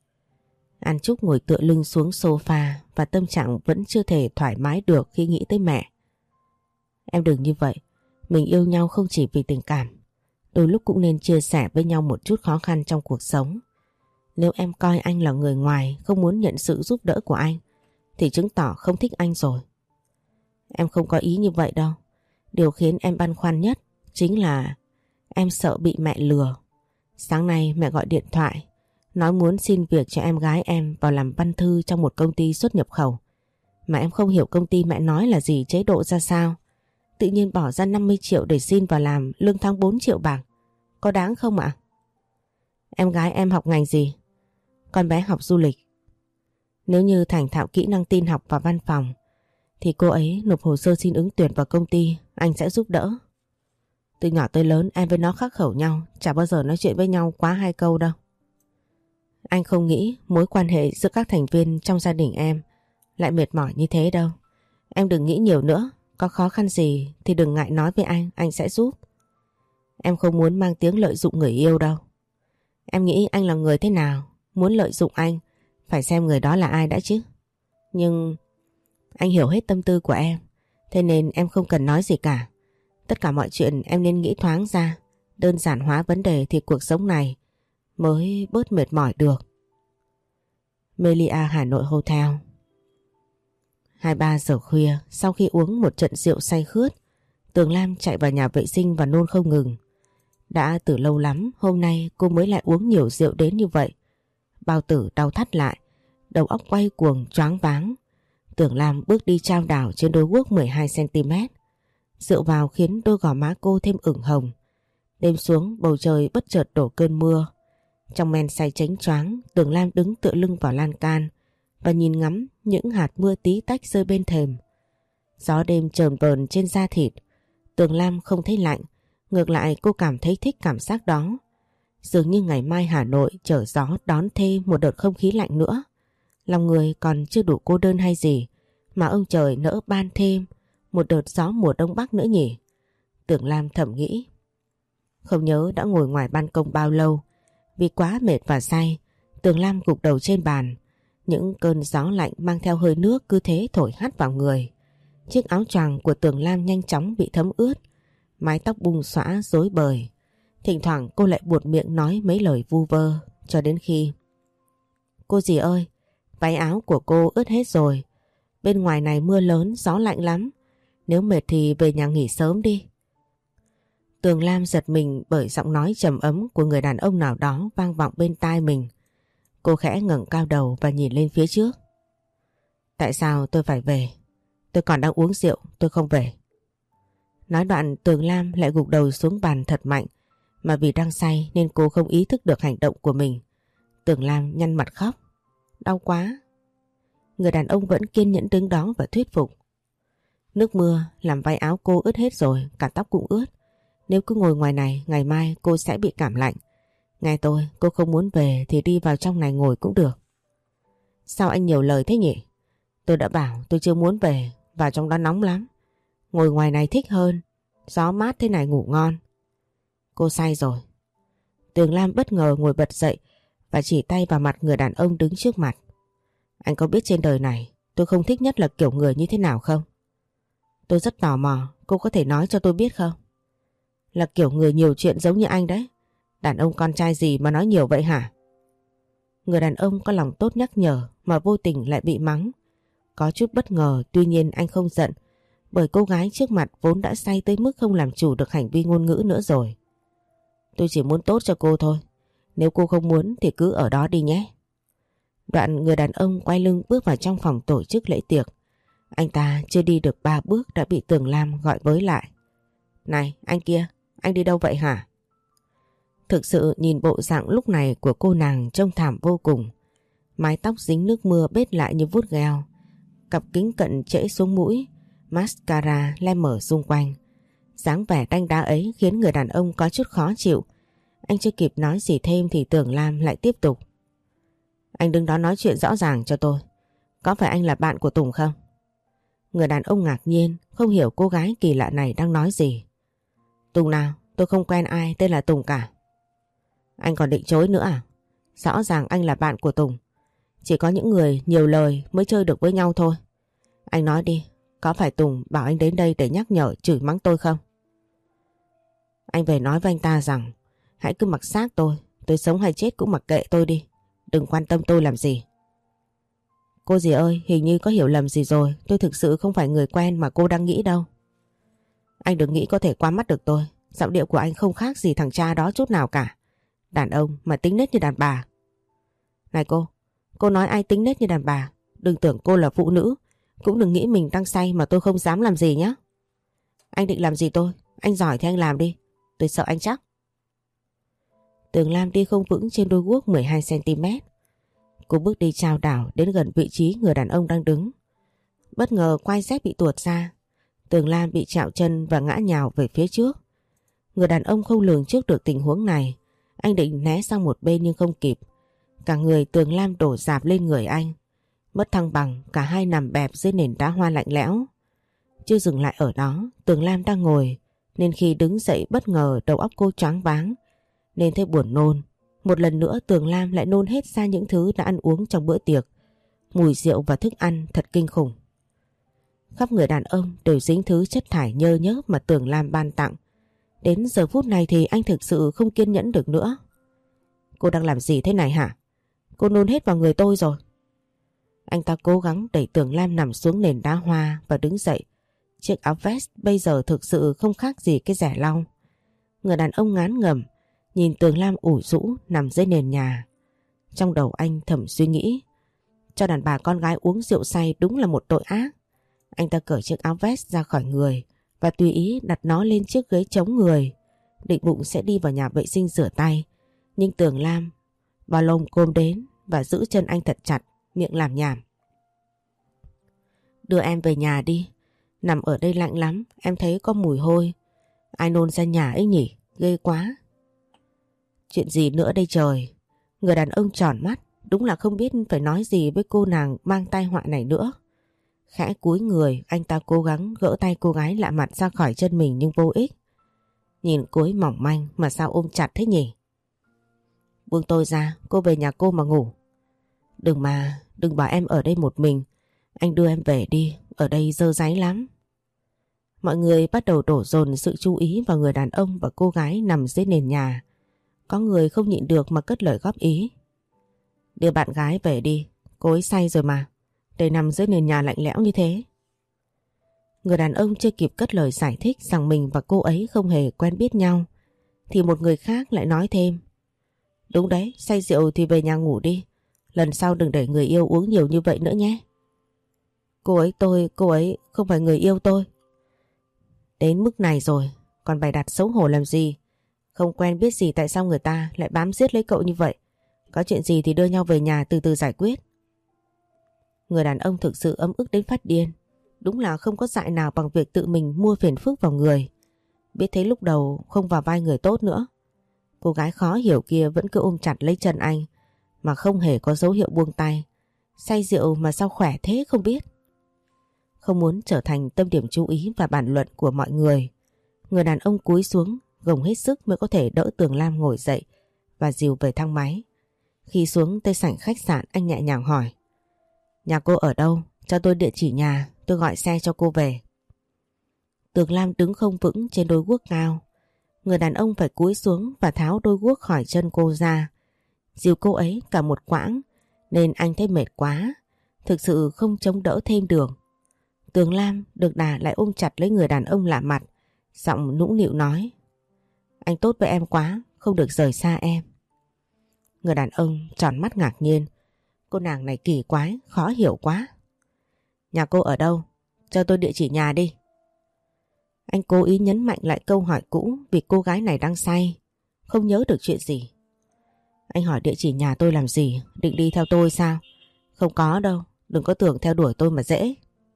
An Trúc ngồi tựa lưng xuống sofa và tâm trạng vẫn chưa thể thoải mái được khi nghĩ tới mẹ. Em đừng như vậy, mình yêu nhau không chỉ vì tình cảm. Đôi lúc cũng nên chia sẻ với nhau một chút khó khăn trong cuộc sống. Nếu em coi anh là người ngoài, không muốn nhận sự giúp đỡ của anh, thì chứng tỏ không thích anh rồi. Em không có ý như vậy đâu. Điều khiến em băn khoăn nhất chính là em sợ bị mẹ lừa. Sáng nay mẹ gọi điện thoại, nói muốn xin việc cho em gái em vào làm văn thư trong một công ty xuất nhập khẩu. Mà em không hiểu công ty mẹ nói là gì, chế độ ra sao. Tự nhiên bỏ ra 50 triệu để xin vào làm lương tháng 4 triệu bảng. Có đáng không ạ? Em gái em học ngành gì? Con bé học du lịch. Nếu như thành thạo kỹ năng tin học và văn phòng thì cô ấy nộp hồ sơ xin ứng tuyển vào công ty, anh sẽ giúp đỡ. Từ nhỏ tới lớn em với nó khắc khẩu nhau, chả bao giờ nói chuyện với nhau quá 2 câu đâu. Anh không nghĩ mối quan hệ giữa các thành viên trong gia đình em lại mệt mỏi như thế đâu. Em đừng nghĩ nhiều nữa, có khó khăn gì thì đừng ngại nói với anh sẽ giúp. Em không muốn mang tiếng lợi dụng người yêu đâu. Em nghĩ anh là người thế nào, muốn lợi dụng anh phải xem người đó là ai đã chứ. Nhưng anh hiểu hết tâm tư của em, thế nên em không cần nói gì cả. Tất cả mọi chuyện em nên nghĩ thoáng ra, đơn giản hóa vấn đề thì cuộc sống này mới bớt mệt mỏi được. Melia Hà Nội Hotel. 2-3 giờ khuya, sau khi uống một trận rượu say khướt, Tường Lam chạy vào nhà vệ sinh và nôn không ngừng. Đã từ lâu lắm hôm nay cô mới lại uống nhiều rượu đến như vậy. Bao tử đau thắt lại, đầu óc quay cuồng choáng váng. Tường Lam bước đi chao đảo trên đôi guốc 12cm. Rượu vào khiến đôi gò má cô thêm ửng hồng. Đêm xuống bầu trời bất chợt đổ cơn mưa. Trong men say chánh choáng, Tường Lam đứng tựa lưng vào lan can và nhìn ngắm những hạt mưa tí tách rơi bên thềm. Gió đêm chờn vờn trên da thịt. Tường Lam không thấy lạnh, ngược lại cô cảm thấy thích cảm giác đó. Dường như ngày mai Hà Nội chở gió đón thêm một đợt không khí lạnh nữa. Lòng người còn chưa đủ cô đơn hay gì Mà ông trời nỡ ban thêm một đợt gió mùa đông bắc nữa nhỉ? Tưởng Lam thầm nghĩ. Không nhớ đã ngồi ngoài ban công bao lâu. Vì quá mệt và say, Tường Lam gục đầu trên bàn. Những cơn gió lạnh mang theo hơi nước cứ thế thổi hắt vào người. Chiếc áo choàng của Tường Lam nhanh chóng bị thấm ướt. Mái tóc bung xõa rối bời. Thỉnh thoảng cô lại buột miệng nói mấy lời vu vơ cho đến khi: Cô dì ơi, váy áo của cô ướt hết rồi. Bên ngoài này mưa lớn, gió lạnh lắm. Nếu mệt thì về nhà nghỉ sớm đi. Tường Lam giật mình bởi giọng nói trầm ấm của người đàn ông nào đó vang vọng bên tai mình. Cô khẽ ngẩng cao đầu và nhìn lên phía trước. Tại sao tôi phải về? Tôi còn đang uống rượu, tôi không về. Nói đoạn Tường Lam lại gục đầu xuống bàn thật mạnh. Mà vì đang say nên cô không ý thức được hành động của mình. Tường Lam nhăn mặt khóc. Đau quá. Người đàn ông vẫn kiên nhẫn đứng đó và thuyết phục. Nước mưa làm váy áo cô ướt hết rồi, cả tóc cũng ướt. Nếu cứ ngồi ngoài này, ngày mai cô sẽ bị cảm lạnh. Nghe tôi, cô không muốn về thì đi vào trong này ngồi cũng được. Sao anh nhiều lời thế nhỉ? Tôi đã bảo tôi chưa muốn về, vào trong đó nóng lắm. Ngồi ngoài này thích hơn, gió mát thế này ngủ ngon. Cô say rồi. Tường Lam bất ngờ ngồi bật dậy và chỉ tay vào mặt người đàn ông đứng trước mặt. Anh có biết trên đời này tôi không thích nhất là kiểu người như thế nào không? Tôi rất tò mò, cô có thể nói cho tôi biết không? Là kiểu người nhiều chuyện giống như anh đấy. Đàn ông con trai gì mà nói nhiều vậy hả? Người đàn ông có lòng tốt nhắc nhở mà vô tình lại bị mắng. Có chút bất ngờ, tuy nhiên anh không giận, bởi cô gái trước mặt vốn đã say tới mức không làm chủ được hành vi ngôn ngữ nữa rồi. Tôi chỉ muốn tốt cho cô thôi. Nếu cô không muốn thì cứ ở đó đi nhé. Đoạn người đàn ông quay lưng bước vào trong phòng tổ chức lễ tiệc. Anh ta chưa đi được 3 bước đã bị Tường Lam gọi với lại. Này anh kia, anh đi đâu vậy hả? Thực sự nhìn bộ dạng lúc này của cô nàng trông thảm vô cùng. Mái tóc dính nước mưa bết lại như vuốt gheo. Cặp kính cận trễ xuống mũi, mascara lem mở xung quanh. Dáng vẻ đanh đá ấy khiến người đàn ông có chút khó chịu. Anh chưa kịp nói gì thêm thì Tường Lam lại tiếp tục. Anh đứng đó nói chuyện rõ ràng cho tôi. Có phải anh là bạn của Tùng không? Người đàn ông ngạc nhiên, không hiểu cô gái kỳ lạ này đang nói gì. Tùng nào? Tôi không quen ai tên là Tùng cả. Anh còn định chối nữa à? Rõ ràng anh là bạn của Tùng. Chỉ có những người nhiều lời mới chơi được với nhau thôi. Anh nói đi, có phải Tùng bảo anh đến đây để nhắc nhở chửi mắng tôi không? Anh về nói với anh ta rằng hãy cứ mặc xác tôi sống hay chết cũng mặc kệ tôi đi. Đừng quan tâm tôi làm gì. Cô dì ơi, hình như có hiểu lầm gì rồi. Tôi thực sự không phải người quen mà cô đang nghĩ đâu. Anh đừng nghĩ có thể qua mắt được tôi. Giọng điệu của anh không khác gì thằng cha đó chút nào cả. Đàn ông mà tính nết như đàn bà. Này cô nói ai tính nết như đàn bà? Đừng tưởng cô là phụ nữ. Cũng đừng nghĩ mình đang say mà tôi không dám làm gì nhé. Anh định làm gì tôi? Anh giỏi thì anh làm đi. Tôi sợ anh chắc. Tường Lam đi không vững trên đôi guốc 12cm. Cô bước đi chao đảo đến gần vị trí người đàn ông đang đứng. Bất ngờ quai dép bị tuột ra. Tường Lam bị trạo chân và ngã nhào về phía trước. Người đàn ông không lường trước được tình huống này. Anh định né sang một bên nhưng không kịp. Cả người Tường Lam đổ dạp lên người anh. Mất thăng bằng, cả hai nằm bẹp dưới nền đá hoa lạnh lẽo. Chưa dừng lại ở đó, Tường Lam đang ngồi, nên khi đứng dậy bất ngờ đầu óc cô choáng váng, nên thấy buồn nôn. Một lần nữa Tường Lam lại nôn hết ra những thứ đã ăn uống trong bữa tiệc. Mùi rượu và thức ăn thật kinh khủng. Khắp người đàn ông đều dính thứ chất thải nhơ nhớp mà Tường Lam ban tặng. Đến giờ phút này thì anh thực sự không kiên nhẫn được nữa. Cô đang làm gì thế này hả? Cô nôn hết vào người tôi rồi. Anh ta cố gắng đẩy Tường Lam nằm xuống nền đá hoa và đứng dậy. Chiếc áo vest bây giờ thực sự không khác gì cái rẻ lau. Người đàn ông ngán ngẩm nhìn Tường Lam ủ rũ nằm dưới nền nhà. Trong đầu anh thầm suy nghĩ, cho đàn bà con gái uống rượu say đúng là một tội ác. Anh ta cởi chiếc áo vest ra khỏi người và tùy ý đặt nó lên chiếc ghế chống người, định bụng sẽ đi vào nhà vệ sinh rửa tay. Nhưng Tường Lam vào lồng côm đến và giữ chân anh thật chặt, miệng làm nhảm. Đưa em về nhà đi. Nằm ở đây lạnh lắm, em thấy có mùi hôi. Ai nôn ra nhà ấy nhỉ? Ghê quá. Chuyện gì nữa đây trời? Người đàn ông tròn mắt, đúng là không biết phải nói gì với cô nàng mang tai họa này nữa. Khẽ cúi người, anh ta cố gắng gỡ tay cô gái lạ mặt ra khỏi chân mình nhưng vô ích. Nhìn cô ấy mỏng manh mà sao ôm chặt thế nhỉ? Buông tôi ra, cô về nhà cô mà ngủ. Đừng bảo em ở đây một mình. Anh đưa em về đi, ở đây dơ dáy lắm. Mọi người bắt đầu đổ dồn sự chú ý vào người đàn ông và cô gái nằm dưới nền nhà. Có người không nhịn được mà cất lời góp ý. Đưa bạn gái về đi, cô ấy say rồi mà. Để nằm dưới nền nhà lạnh lẽo như thế. Người đàn ông chưa kịp cất lời giải thích rằng mình và cô ấy không hề quen biết nhau, thì một người khác lại nói thêm. Đúng đấy, say rượu thì về nhà ngủ đi. Lần sau đừng để người yêu uống nhiều như vậy nữa nhé. Cô ấy không phải người yêu tôi. Đến mức này rồi, còn bày đặt xấu hổ làm gì? Không quen biết gì tại sao người ta lại bám giết lấy cậu như vậy? Có chuyện gì thì đưa nhau về nhà từ từ giải quyết. Người đàn ông thực sự ấm ức đến phát điên. Đúng là không có dại nào bằng việc tự mình mua phiền phức vào người. Biết thế lúc đầu không vào vai người tốt nữa. Cô gái khó hiểu kia vẫn cứ ôm chặt lấy chân anh mà không hề có dấu hiệu buông tay. Say rượu mà sao khỏe thế không biết. Không muốn trở thành tâm điểm chú ý và bàn luận của mọi người, người đàn ông cúi xuống gồng hết sức mới có thể đỡ Tường Lam ngồi dậy và dìu về thang máy. Khi xuống tới sảnh khách sạn, anh nhẹ nhàng hỏi. Nhà cô ở đâu? Cho tôi địa chỉ nhà, tôi gọi xe cho cô về. Tường Lam đứng không vững trên đôi guốc cao. Người đàn ông phải cúi xuống và tháo đôi guốc khỏi chân cô ra. Dìu cô ấy cả một quãng nên anh thấy mệt quá, thực sự không chống đỡ thêm được. Tường Lam được đà lại ôm chặt lấy người đàn ông lạ mặt, giọng nũng nịu nói. Anh tốt với em quá, không được rời xa em. Người đàn ông tròn mắt ngạc nhiên. Cô nàng này kỳ quái, khó hiểu quá. Nhà cô ở đâu? Cho tôi địa chỉ nhà đi. Anh cố ý nhấn mạnh lại câu hỏi cũ vì cô gái này đang say, không nhớ được chuyện gì. Anh hỏi địa chỉ nhà tôi làm gì? Định đi theo tôi sao? Không có đâu, đừng có tưởng theo đuổi tôi mà dễ.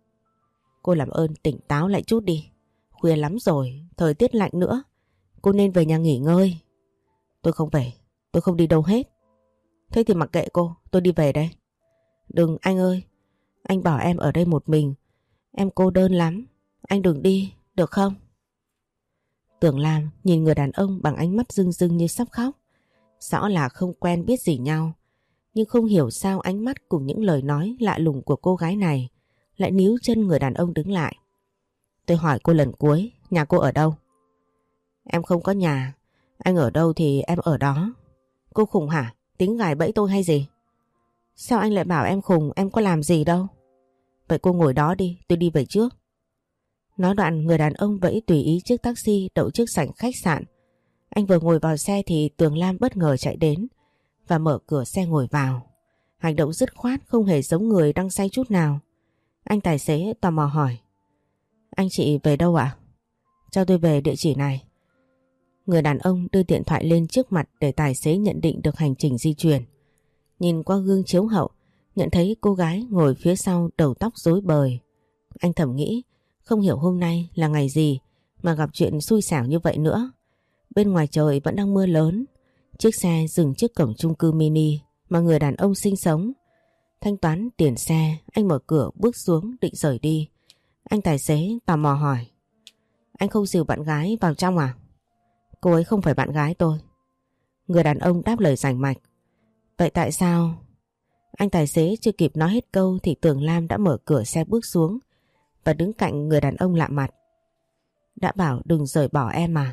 Cô làm ơn tỉnh táo lại chút đi. Khuya lắm rồi, thời tiết lạnh nữa. Cô nên về nhà nghỉ ngơi. Tôi không về, tôi không đi đâu hết. Thế thì mặc kệ cô, tôi đi về đây. Đừng anh ơi, anh bảo em ở đây một mình. Em cô đơn lắm, anh đừng đi, được không? Tường Lam nhìn người đàn ông bằng ánh mắt rưng rưng như sắp khóc. Rõ là không quen biết gì nhau, nhưng không hiểu sao ánh mắt cùng những lời nói lạ lùng của cô gái này lại níu chân người đàn ông đứng lại. Tôi hỏi cô lần cuối, nhà cô ở đâu? Em không có nhà, anh ở đâu thì em ở đó. Cô khùng hả? Tính gài bẫy tôi hay gì? Sao anh lại bảo em khùng, em có làm gì đâu. Vậy cô ngồi đó đi, tôi đi về trước. Nói đoạn người đàn ông vẫy tùy ý chiếc taxi đậu trước sảnh khách sạn. Anh vừa ngồi vào xe thì Tường Lam bất ngờ chạy đến và mở cửa xe ngồi vào. Hành động dứt khoát không hề giống người đang say chút nào. Anh tài xế tò mò hỏi. Anh chị về đâu ạ? Cho tôi về địa chỉ này. Người đàn ông đưa điện thoại lên trước mặt để tài xế nhận định được hành trình di chuyển. Nhìn qua gương chiếu hậu, nhận thấy cô gái ngồi phía sau đầu tóc rối bời. Anh thầm nghĩ, không hiểu hôm nay là ngày gì mà gặp chuyện xui xẻo như vậy nữa. Bên ngoài trời vẫn đang mưa lớn. Chiếc xe dừng trước cổng chung cư mini mà người đàn ông sinh sống. Thanh toán tiền xe, anh mở cửa bước xuống định rời đi. Anh tài xế tò mò hỏi. Anh không dìu bạn gái vào trong à? Cô ấy không phải bạn gái tôi. Người đàn ông đáp lời rành mạch. Vậy tại sao? Anh tài xế chưa kịp nói hết câu thì Tường Lam đã mở cửa xe bước xuống và đứng cạnh người đàn ông lạ mặt. Đã bảo đừng rời bỏ em mà.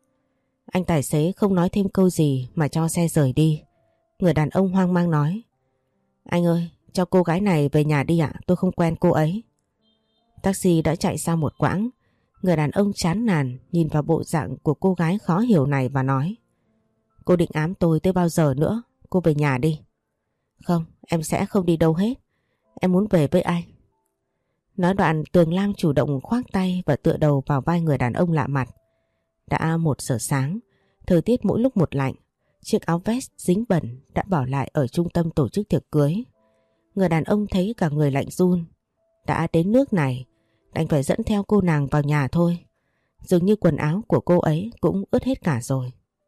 Anh tài xế không nói thêm câu gì mà cho xe rời đi. Người đàn ông hoang mang nói. Anh ơi, cho cô gái này về nhà đi ạ, tôi không quen cô ấy. Taxi đã chạy sau một quãng. Người đàn ông chán nản nhìn vào bộ dạng của cô gái khó hiểu này và nói. Cô định ám tôi tới bao giờ nữa, cô về nhà đi. Không, em sẽ không đi đâu hết. Em muốn về với anh. Nói đoạn Tường Lam chủ động khoác tay và tựa đầu vào vai người đàn ông lạ mặt. Đã 1 giờ sáng, thời tiết mỗi lúc một lạnh. Chiếc áo vest dính bẩn đã bỏ lại ở trung tâm tổ chức tiệc cưới. Người đàn ông thấy cả người lạnh run. Đã đến nước này, đành phải dẫn theo cô nàng vào nhà thôi. Dường như quần áo của cô ấy cũng ướt hết cả rồi.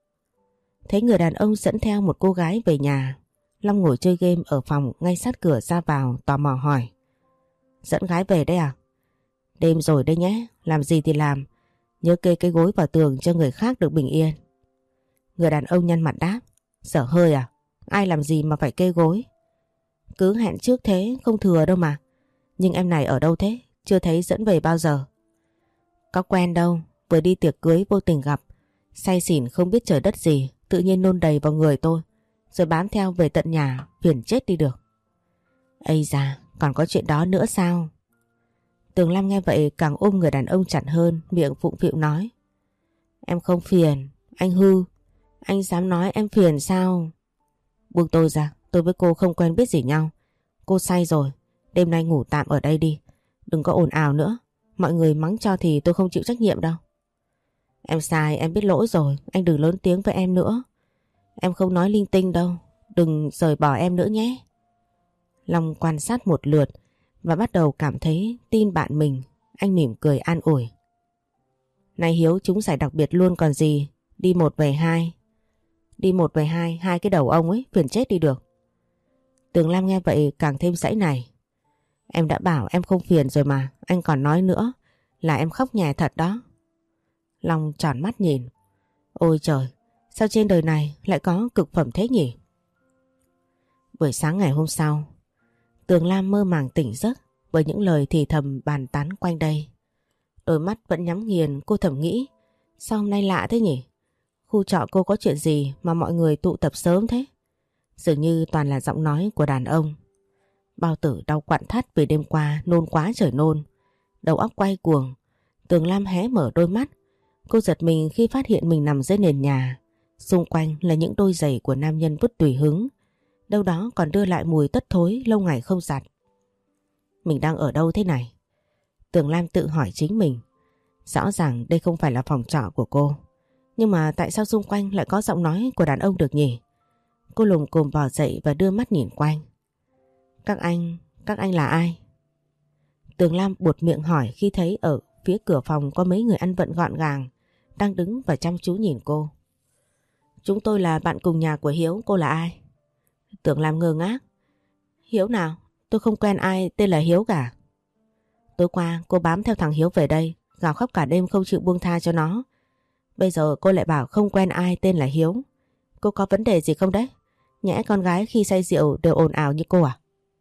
Thấy người đàn ông dẫn theo một cô gái về nhà, Long ngồi chơi game ở phòng ngay sát cửa ra vào tò mò hỏi. Dẫn gái về đây à? Đêm rồi đây nhé, làm gì thì làm. Nhớ kê cái gối vào tường cho người khác được bình yên. Người đàn ông nhăn mặt đáp. Dở hơi à? Ai làm gì mà phải kê gối? Cứ hẹn trước thế, không thừa đâu mà. Nhưng em này ở đâu thế? Chưa thấy dẫn về bao giờ. Có quen đâu, vừa đi tiệc cưới vô tình gặp. Say xỉn không biết trời đất gì, tự nhiên nôn đầy vào người tôi. Rồi bám theo về tận nhà, phiền chết đi được. Ây da, còn có chuyện đó nữa sao? Tường Lam nghe vậy càng ôm người đàn ông chặt hơn, miệng phụng phịu nói. Em không phiền, anh hư. Anh dám nói em phiền sao? Buông tôi ra, tôi với cô không quen biết gì nhau. Cô say rồi, đêm nay ngủ tạm ở đây đi. Đừng có ồn ào nữa, mọi người mắng cho thì tôi không chịu trách nhiệm đâu. Em sai, em biết lỗi rồi, anh đừng lớn tiếng với em nữa. Em không nói linh tinh đâu, đừng rời bỏ em nữa nhé. Long quan sát một lượt và bắt đầu cảm thấy tin bạn mình. Anh mỉm cười an ủi. Này Hiếu, chúng giải đặc biệt luôn còn gì. Đi 1 về 2. Đi 1 về 2, hai cái đầu ông ấy, phiền chết đi được. Tường Lam nghe vậy càng thêm giãy này. Em đã bảo em không phiền rồi mà, anh còn nói nữa là em khóc nhè thật đó. Long tròn mắt nhìn. Ôi trời, sao trên đời này lại có cực phẩm thế nhỉ? Buổi sáng ngày hôm sau, Tường Lam mơ màng tỉnh giấc với những lời thì thầm bàn tán quanh đây. Đôi mắt vẫn nhắm nghiền, cô thầm nghĩ, sao hôm nay lạ thế nhỉ? Khu trọ cô có chuyện gì mà mọi người tụ tập sớm thế? Dường như toàn là giọng nói của đàn ông. Bao tử đau quặn thắt vì đêm qua nôn quá trời nôn. Đầu óc quay cuồng. Tường Lam hé mở đôi mắt. Cô giật mình khi phát hiện mình nằm dưới nền nhà. Xung quanh là những đôi giày của nam nhân vứt tùy hứng. Đâu đó còn đưa lại mùi tất thối lâu ngày không giặt. Mình đang ở đâu thế này? Tường Lam tự hỏi chính mình. Rõ ràng đây không phải là phòng trọ của cô. Nhưng mà tại sao xung quanh lại có giọng nói của đàn ông được nhỉ? Cô lùng cồm bò dậy và đưa mắt nhìn quanh. Các anh là ai? Tường Lam buột miệng hỏi khi thấy ở phía cửa phòng có mấy người ăn vận gọn gàng đang đứng và chăm chú nhìn cô. Chúng tôi là bạn cùng nhà của Hiếu, cô là ai? Tường Lam ngơ ngác. Hiếu nào? Tôi không quen ai tên là Hiếu cả. Tối qua cô bám theo thằng Hiếu về đây, gào khóc cả đêm không chịu buông tha cho nó. Bây giờ cô lại bảo không quen ai tên là Hiếu. Cô có vấn đề gì không đấy? Nhẽ con gái khi say rượu đều ồn ào như cô à?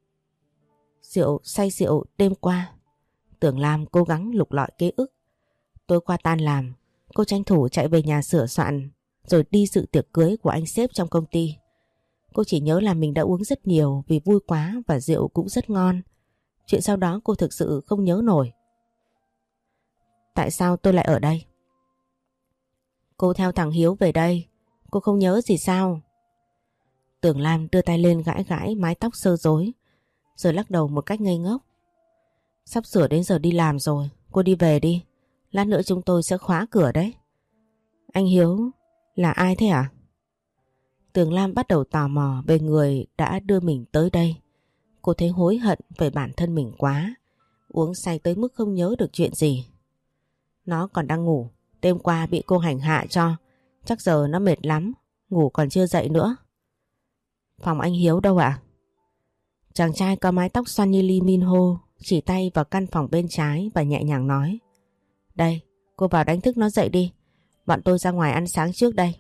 Say rượu đêm qua. Tường Lam cố gắng lục lọi ký ức. Tối qua tan làm, cô tranh thủ chạy về nhà sửa soạn rồi đi dự tiệc cưới của anh sếp trong công ty. Cô chỉ nhớ là mình đã uống rất nhiều vì vui quá và rượu cũng rất ngon. Chuyện sau đó cô thực sự không nhớ nổi. Tại sao tôi lại ở đây? Cô theo thằng Hiếu về đây, cô không nhớ gì sao? Tường Lam đưa tay lên gãi gãi mái tóc xơ rối, rồi lắc đầu một cách ngây ngốc. Sắp sửa đến giờ đi làm rồi, cô đi về đi. Lát nữa chúng tôi sẽ khóa cửa đấy. Anh Hiếu là ai thế à? Tường Lam bắt đầu tò mò về người đã đưa mình tới đây. Cô thấy hối hận về bản thân mình quá. Uống say tới mức không nhớ được chuyện gì. Nó còn đang ngủ. Đêm qua bị cô hành hạ cho. Chắc giờ nó mệt lắm. Ngủ còn chưa dậy nữa. Phòng anh Hiếu đâu ạ? Chàng trai có mái tóc xoăn như Lee Min Ho chỉ tay vào căn phòng bên trái và nhẹ nhàng nói. Đây, cô vào đánh thức nó dậy đi. Bọn tôi ra ngoài ăn sáng trước đây.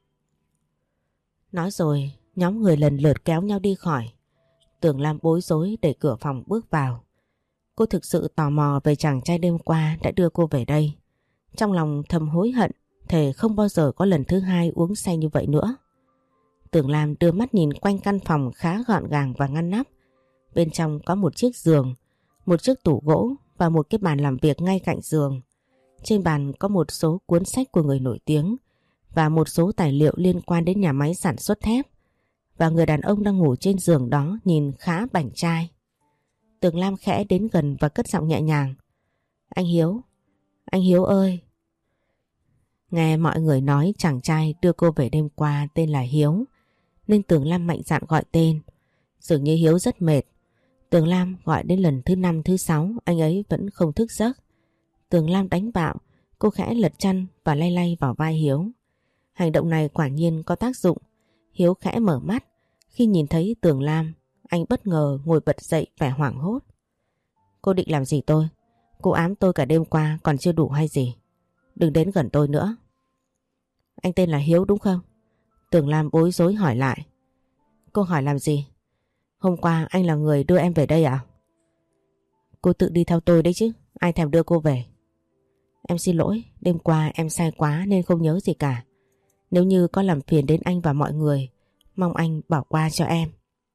Nói rồi, nhóm người lần lượt kéo nhau đi khỏi. Tường Lam bối rối đẩy cửa phòng bước vào. Cô thực sự tò mò về chàng trai đêm qua đã đưa cô về đây. Trong lòng thầm hối hận, thề không bao giờ có lần thứ hai uống say như vậy nữa. Tường Lam đưa mắt nhìn quanh căn phòng khá gọn gàng và ngăn nắp. Bên trong có một chiếc giường, một chiếc tủ gỗ và một cái bàn làm việc ngay cạnh giường. Trên bàn có một số cuốn sách của người nổi tiếng và một số tài liệu liên quan đến nhà máy sản xuất thép. Và người đàn ông đang ngủ trên giường đó nhìn khá bảnh trai. Tường Lam khẽ đến gần và cất giọng nhẹ nhàng. Anh Hiếu ơi. Nghe mọi người nói chàng trai đưa cô về đêm qua tên là Hiếu, nên Tường Lam mạnh dạn gọi tên. Dường như Hiếu rất mệt. Tường Lam gọi đến lần thứ 5 thứ 6 anh ấy vẫn không thức giấc. Tường Lam đánh bạo, cô khẽ lật chăn và lay lay vào vai Hiếu. Hành động này quả nhiên có tác dụng. Hiếu khẽ mở mắt. Khi nhìn thấy Tường Lam, anh bất ngờ ngồi bật dậy vẻ hoảng hốt. Cô định làm gì tôi? Cô ám tôi cả đêm qua còn chưa đủ hay gì? Đừng đến gần tôi nữa. Anh tên là Hiếu đúng không? Tưởng Lam bối rối hỏi lại. Cô hỏi làm gì? Hôm qua anh là người đưa em về đây à? Cô tự đi theo tôi đấy chứ. Ai thèm đưa cô về? Em xin lỗi, đêm qua em say quá nên không nhớ gì cả. Nếu như có làm phiền đến anh và mọi người, mong anh bỏ qua cho em.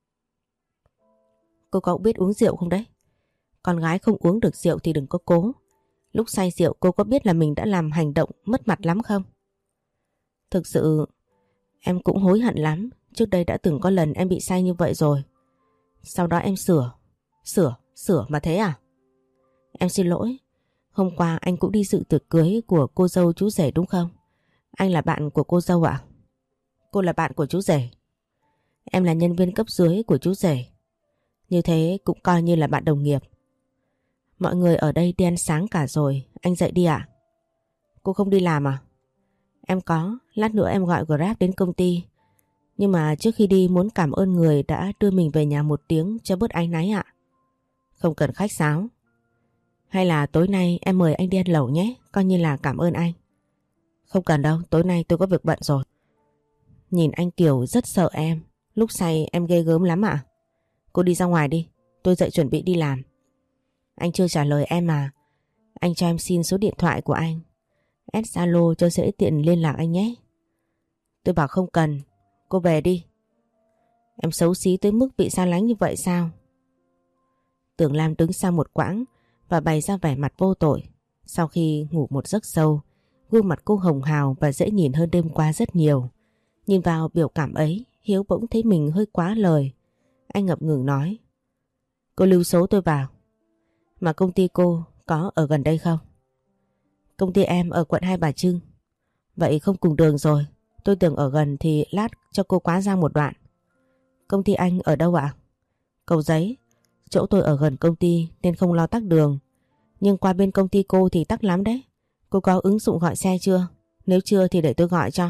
Cô có biết uống rượu không đấy? Con gái không uống được rượu thì đừng có cố. Lúc say rượu cô có biết là mình đã làm hành động mất mặt lắm không? Thực sự em cũng hối hận lắm. Trước đây đã từng có lần em bị say như vậy rồi. Sau đó em sửa mà thế à? Em xin lỗi. Hôm qua anh cũng đi dự tiệc cưới của cô dâu chú rể đúng không? Anh là bạn của cô dâu ạ? Cô là bạn của chú rể. Em là nhân viên cấp dưới của chú rể. Như thế cũng coi như là bạn đồng nghiệp. Mọi người ở đây đi ăn sáng cả rồi. Anh dậy đi ạ. Cô không đi làm à? Em có. Lát nữa em gọi Grab đến công ty. Nhưng mà trước khi đi muốn cảm ơn người đã đưa mình về nhà một tiếng cho bớt áy náy ạ. Không cần khách sáo. Hay là tối nay em mời anh đi ăn lẩu nhé. Coi như là cảm ơn anh. Không cần đâu. Tối nay tôi có việc bận rồi. Nhìn anh Kiều rất sợ em. Lúc say em ghê gớm lắm ạ. Cô đi ra ngoài đi. Tôi dậy chuẩn bị đi làm. Anh chưa trả lời em mà. Anh cho em xin số điện thoại của anh. Add Zalo cho dễ tiện liên lạc anh nhé. Tôi bảo không cần. Cô về đi. Em xấu xí tới mức bị xa lánh như vậy sao? Tưởng Lam đứng sau một quãng và bày ra vẻ mặt vô tội. Sau khi ngủ một giấc sâu, gương mặt cô hồng hào và dễ nhìn hơn đêm qua rất nhiều. Nhìn vào biểu cảm ấy, Hiếu bỗng thấy mình hơi quá lời. Anh ngập ngừng nói. Cô lưu số tôi vào. Mà công ty cô có ở gần đây không? Công ty em ở quận Hai Bà Trưng. Vậy không cùng đường rồi. Tôi tưởng ở gần thì lát cho cô quá ra một đoạn. Công ty anh ở đâu ạ? Cầu Giấy. Chỗ tôi ở gần công ty nên không lo tắc đường. Nhưng qua bên công ty cô thì tắc lắm đấy. Cô có ứng dụng gọi xe chưa? Nếu chưa thì để tôi gọi cho.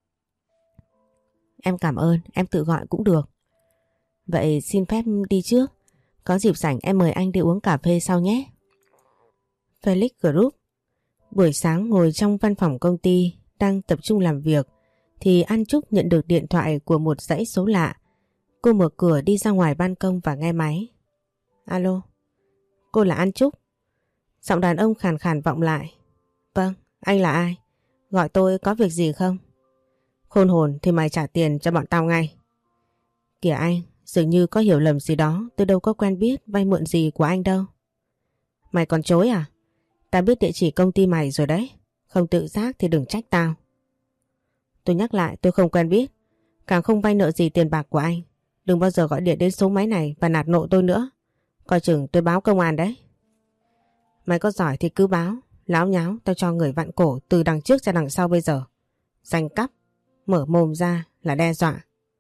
Em cảm ơn, em tự gọi cũng được. Vậy xin phép đi trước. Có dịp rảnh em mời anh đi uống cà phê sau nhé. Felix Group. Buổi sáng ngồi trong văn phòng công ty đang tập trung làm việc thì An Trúc nhận được điện thoại của một dãy số lạ. Cô mở cửa đi ra ngoài ban công và nghe máy. Alo, cô là An Trúc. Giọng đàn ông khàn khàn vọng lại. Vâng, anh là ai? Gọi tôi có việc gì không? Khôn hồn thì mày trả tiền cho bọn tao ngay. Kìa anh, dường như có hiểu lầm gì đó. Tôi đâu có quen biết vay mượn gì của anh đâu. Mày còn chối à? Tao biết địa chỉ công ty mày rồi đấy. Không tự giác thì đừng trách tao. Tôi nhắc lại tôi không quen biết. Càng không vay nợ gì tiền bạc của anh. Đừng bao giờ gọi điện đến số máy này và nạt nộ tôi nữa. Coi chừng tôi báo công an đấy. Mày có giỏi thì cứ báo. Láo nháo tao cho người vặn cổ từ đằng trước ra đằng sau bây giờ. Danh cắp. Mở mồm ra là đe dọa.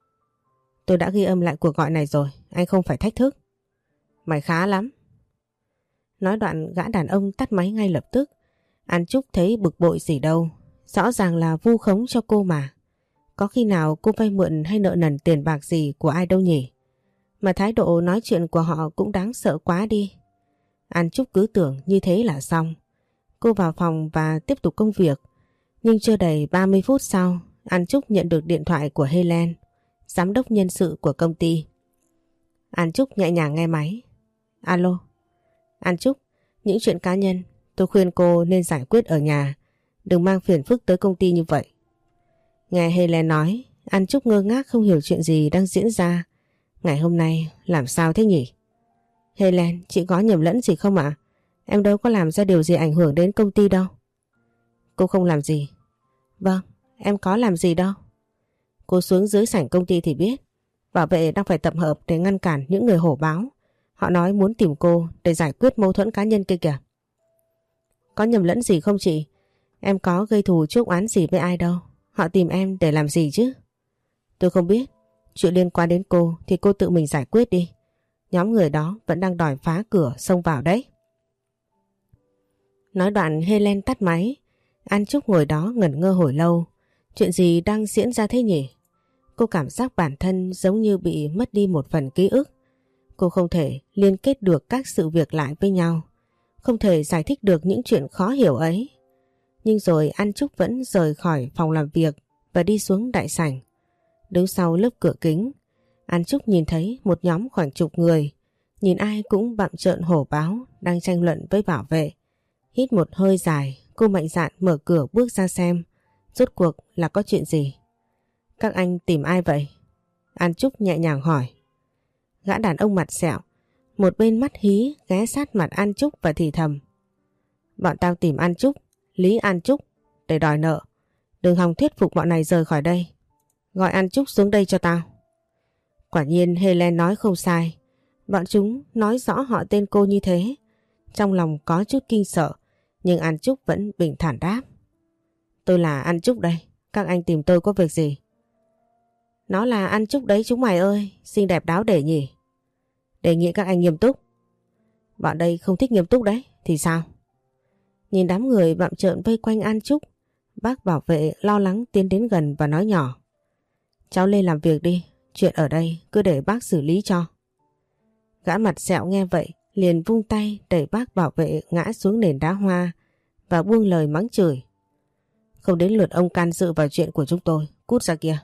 Tôi đã ghi âm lại cuộc gọi này rồi. Anh không phải thách thức. Mày khá lắm. Nói đoạn gã đàn ông tắt máy ngay lập tức. An Trúc thấy bực bội gì đâu. Rõ ràng là vu khống cho cô mà. Có khi nào cô vay mượn hay nợ nần tiền bạc gì của ai đâu nhỉ? Mà thái độ nói chuyện của họ cũng đáng sợ quá đi. An Trúc cứ tưởng như thế là xong. Cô vào phòng và tiếp tục công việc. Nhưng chưa đầy 30 phút sau, An Trúc nhận được điện thoại của Helen, giám đốc nhân sự của công ty. An Trúc nhẹ nhàng nghe máy. Alo. An Trúc, những chuyện cá nhân tôi khuyên cô nên giải quyết ở nhà. Đừng mang phiền phức tới công ty như vậy. Nghe Helen nói, An Trúc ngơ ngác không hiểu chuyện gì đang diễn ra. Ngày hôm nay làm sao thế nhỉ? Helen, chị có nhầm lẫn gì không ạ? Em đâu có làm ra điều gì ảnh hưởng đến công ty đâu. Cô không làm gì. Vâng, em có làm gì đâu. Cô xuống dưới sảnh công ty thì biết. Bảo vệ đang phải tập hợp để ngăn cản những người hổ báo. Họ nói muốn tìm cô để giải quyết mâu thuẫn cá nhân kia kìa. Có nhầm lẫn gì không chị? Em có gây thù chuốc oán gì với ai đâu. Họ tìm em để làm gì chứ? Tôi không biết. Chuyện liên quan đến cô thì cô tự mình giải quyết đi. Nhóm người đó vẫn đang đòi phá cửa xông vào đấy. Nói đoạn Helen tắt máy. An Trúc ngồi đó ngẩn ngơ hồi lâu. Chuyện gì đang diễn ra thế nhỉ? Cô cảm giác bản thân giống như bị mất đi một phần ký ức. Cô không thể liên kết được các sự việc lại với nhau, không thể giải thích được những chuyện khó hiểu ấy. Nhưng rồi An Trúc vẫn rời khỏi phòng làm việc và đi xuống đại sảnh. Đứng sau lớp cửa kính, An Trúc nhìn thấy một nhóm khoảng chục người, nhìn ai cũng bặm trợn hổ báo, đang tranh luận với bảo vệ. Hít một hơi dài, cô mạnh dạn mở cửa bước ra xem rốt cuộc là có chuyện gì. Các anh tìm ai vậy? An Trúc nhẹ nhàng hỏi. Gã đàn ông mặt sẹo, một bên mắt hí ghé sát mặt An Trúc và thì thầm. Bọn tao tìm An Trúc, Lý An Trúc, để đòi nợ. Đừng hòng thuyết phục bọn này rời khỏi đây. Gọi An Trúc xuống đây cho tao. Quả nhiên Helen nói không sai. Bọn chúng nói rõ họ tên cô như thế. Trong lòng có chút kinh sợ, nhưng An Trúc vẫn bình thản đáp. Tôi là An Trúc đây, các anh tìm tôi có việc gì? Nó là An Trúc đấy chúng mày ơi, xinh đẹp đáo để nhỉ. Đề nghị các anh nghiêm túc. Bọn đây không thích nghiêm túc đấy, thì sao? Nhìn đám người bặm trợn vây quanh An Trúc, bác bảo vệ lo lắng tiến đến gần và nói nhỏ. Cháu lên làm việc đi, chuyện ở đây cứ để bác xử lý cho. Gã mặt sẹo nghe vậy, liền vung tay đẩy bác bảo vệ ngã xuống nền đá hoa và buông lời mắng chửi. Không đến lượt ông can dự vào chuyện của chúng tôi, cút ra kia.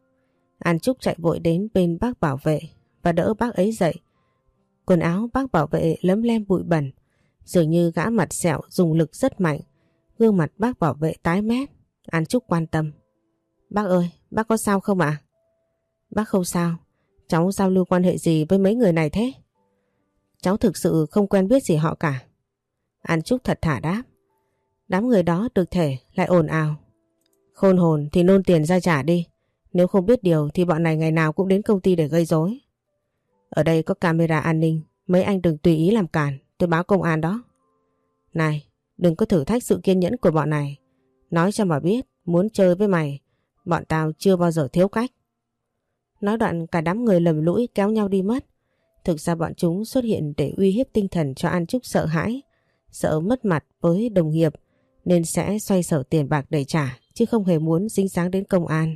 An Trúc chạy vội đến bên bác bảo vệ và đỡ bác ấy dậy. Quần áo bác bảo vệ lấm lem bụi bẩn, dường như gã mặt sẹo dùng lực rất mạnh. Gương mặt bác bảo vệ tái mét. An Trúc quan tâm. Bác ơi, bác có sao không ạ? Bác không sao. Cháu giao lưu quan hệ gì với mấy người này thế? Cháu thực sự không quen biết gì họ cả. An Trúc thật thà đáp. Đám người đó được thể lại ồn ào. Khôn hồn thì nôn tiền ra trả đi. Nếu không biết điều thì bọn này ngày nào cũng đến công ty để gây rối. Ở đây có camera an ninh, mấy anh đừng tùy ý làm cản, tôi báo công an đó. Này, đừng có thử thách sự kiên nhẫn của bọn này. Nói cho mà biết, muốn chơi với mày, bọn tao chưa bao giờ thiếu cách. Nói đoạn cả đám người lầm lũi kéo nhau đi mất. Thực ra bọn chúng xuất hiện để uy hiếp tinh thần cho An Trúc sợ hãi, sợ mất mặt với đồng nghiệp nên sẽ xoay sở tiền bạc để trả, chứ không hề muốn dính dáng đến công an.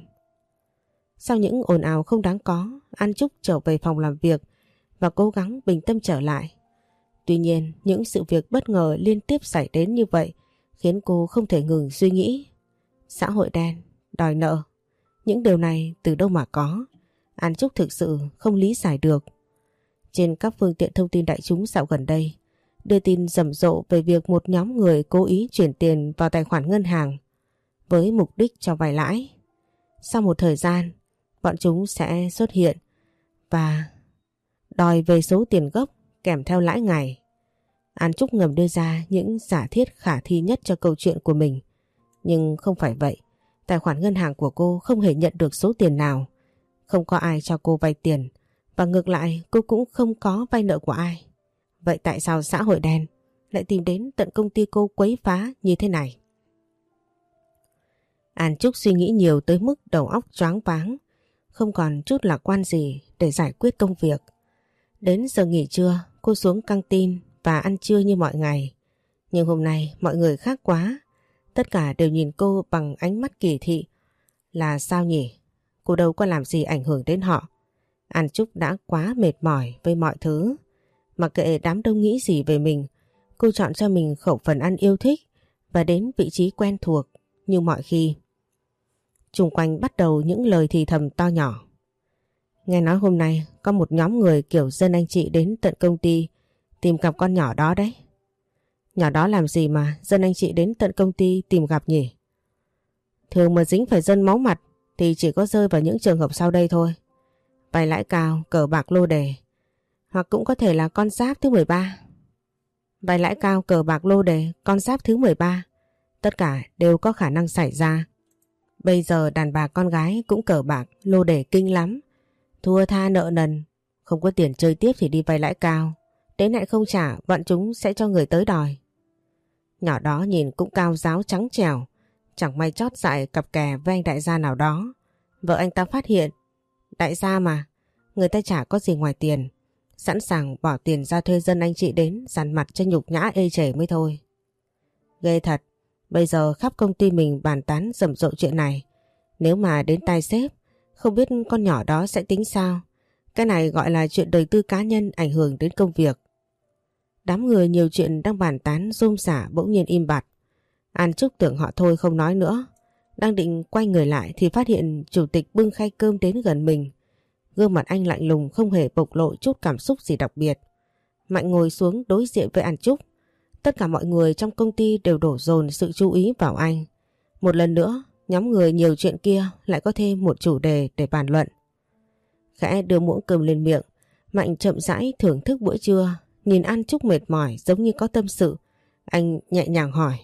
Sau những ồn ào không đáng có, An Trúc trở về phòng làm việc và cố gắng bình tâm trở lại. Tuy nhiên, những sự việc bất ngờ liên tiếp xảy đến như vậy khiến cô không thể ngừng suy nghĩ. Xã hội đen, đòi nợ, những điều này từ đâu mà có? An Trúc thực sự không lý giải được. Trên các phương tiện thông tin đại chúng dạo gần đây, đưa tin rầm rộ về việc một nhóm người cố ý chuyển tiền vào tài khoản ngân hàng với mục đích cho vay lãi. Sau một thời gian, bọn chúng sẽ xuất hiện và đòi về số tiền gốc kèm theo lãi ngày. An Trúc ngầm đưa ra những giả thiết khả thi nhất cho câu chuyện của mình. Nhưng không phải vậy. Tài khoản ngân hàng của cô không hề nhận được số tiền nào. Không có ai cho cô vay tiền. Và ngược lại cô cũng không có vay nợ của ai. Vậy tại sao xã hội đen lại tìm đến tận công ty cô quấy phá như thế này? An Trúc suy nghĩ nhiều tới mức đầu óc choáng váng, không còn chút lạc quan gì để giải quyết công việc. Đến giờ nghỉ trưa, cô xuống căng tin và ăn trưa như mọi ngày. Nhưng hôm nay mọi người khác quá. Tất cả đều nhìn cô bằng ánh mắt kỳ thị. Là sao nhỉ? Cô đâu có làm gì ảnh hưởng đến họ. An Trúc đã quá mệt mỏi với mọi thứ. Mặc kệ đám đông nghĩ gì về mình, cô chọn cho mình khẩu phần ăn yêu thích và đến vị trí quen thuộc như mọi khi. Xung quanh bắt đầu những lời thì thầm to nhỏ. Nghe nói hôm nay có một nhóm người kiểu dân anh chị đến tận công ty tìm gặp con nhỏ đó đấy. Nhỏ đó làm gì mà dân anh chị đến tận công ty tìm gặp nhỉ? Thường mà dính phải dân máu mặt thì chỉ có rơi vào những trường hợp sau đây thôi. Vay lãi cao, cờ bạc lô đề. Hoặc cũng có thể là con giáp thứ 13. Vay lãi cao, cờ bạc lô đề, con giáp thứ 13. Tất cả đều có khả năng xảy ra. Bây giờ đàn bà con gái cũng cờ bạc, lô đề kinh lắm. Thua tha nợ nần, không có tiền chơi tiếp thì đi vay lãi cao. Đến lại không trả, bọn chúng sẽ cho người tới đòi. Nhỏ đó nhìn cũng cao ráo trắng trẻo, chẳng may chót dại cặp kè với anh đại gia nào đó. Vợ anh ta phát hiện, đại gia mà, người ta chả có gì ngoài tiền, sẵn sàng bỏ tiền ra thuê dân anh chị đến dằn mặt cho nhục nhã ê chề mới thôi. Ghê thật, bây giờ khắp công ty mình bàn tán rầm rộ chuyện này. Nếu mà đến tai sếp, không biết con nhỏ đó sẽ tính sao. Cái này gọi là chuyện đời tư cá nhân ảnh hưởng đến công việc. Đám người nhiều chuyện đang bàn tán rôm rả bỗng nhiên im bặt. An Trúc tưởng họ thôi không nói nữa. Đang định quay người lại thì phát hiện chủ tịch bưng khay cơm đến gần mình. Gương mặt anh lạnh lùng không hề bộc lộ chút cảm xúc gì đặc biệt. Mạnh ngồi xuống đối diện với An Trúc. Tất cả mọi người trong công ty đều đổ dồn sự chú ý vào anh. Một lần nữa, nhóm người nhiều chuyện kia lại có thêm một chủ đề để bàn luận. Khẽ đưa muỗng cơm lên miệng, Mạnh chậm rãi thưởng thức bữa trưa. Nhìn An Trúc mệt mỏi giống như có tâm sự, anh nhẹ nhàng hỏi.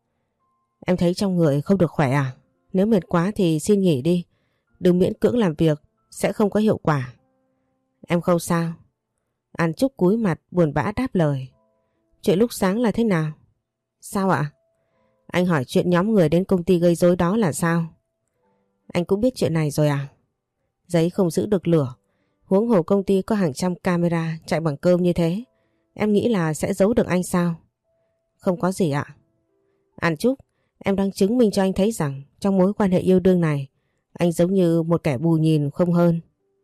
Em thấy trong người không được khỏe à? Nếu mệt quá thì xin nghỉ đi. Đừng miễn cưỡng làm việc, sẽ không có hiệu quả. Em không sao. An Trúc cúi mặt buồn bã đáp lời. Chuyện lúc sáng là thế nào? Sao ạ? Anh hỏi chuyện nhóm người đến công ty gây rối đó là sao? Anh cũng biết chuyện này rồi à? Giấy không giữ được lửa. Huống hồ công ty có hàng trăm camera chạy bằng cơm như thế. Em nghĩ là sẽ giấu được anh sao? Không có gì ạ. An Trúc, em đang chứng minh cho anh thấy rằng trong mối quan hệ yêu đương này, anh giống như một kẻ bù nhìn không hơn.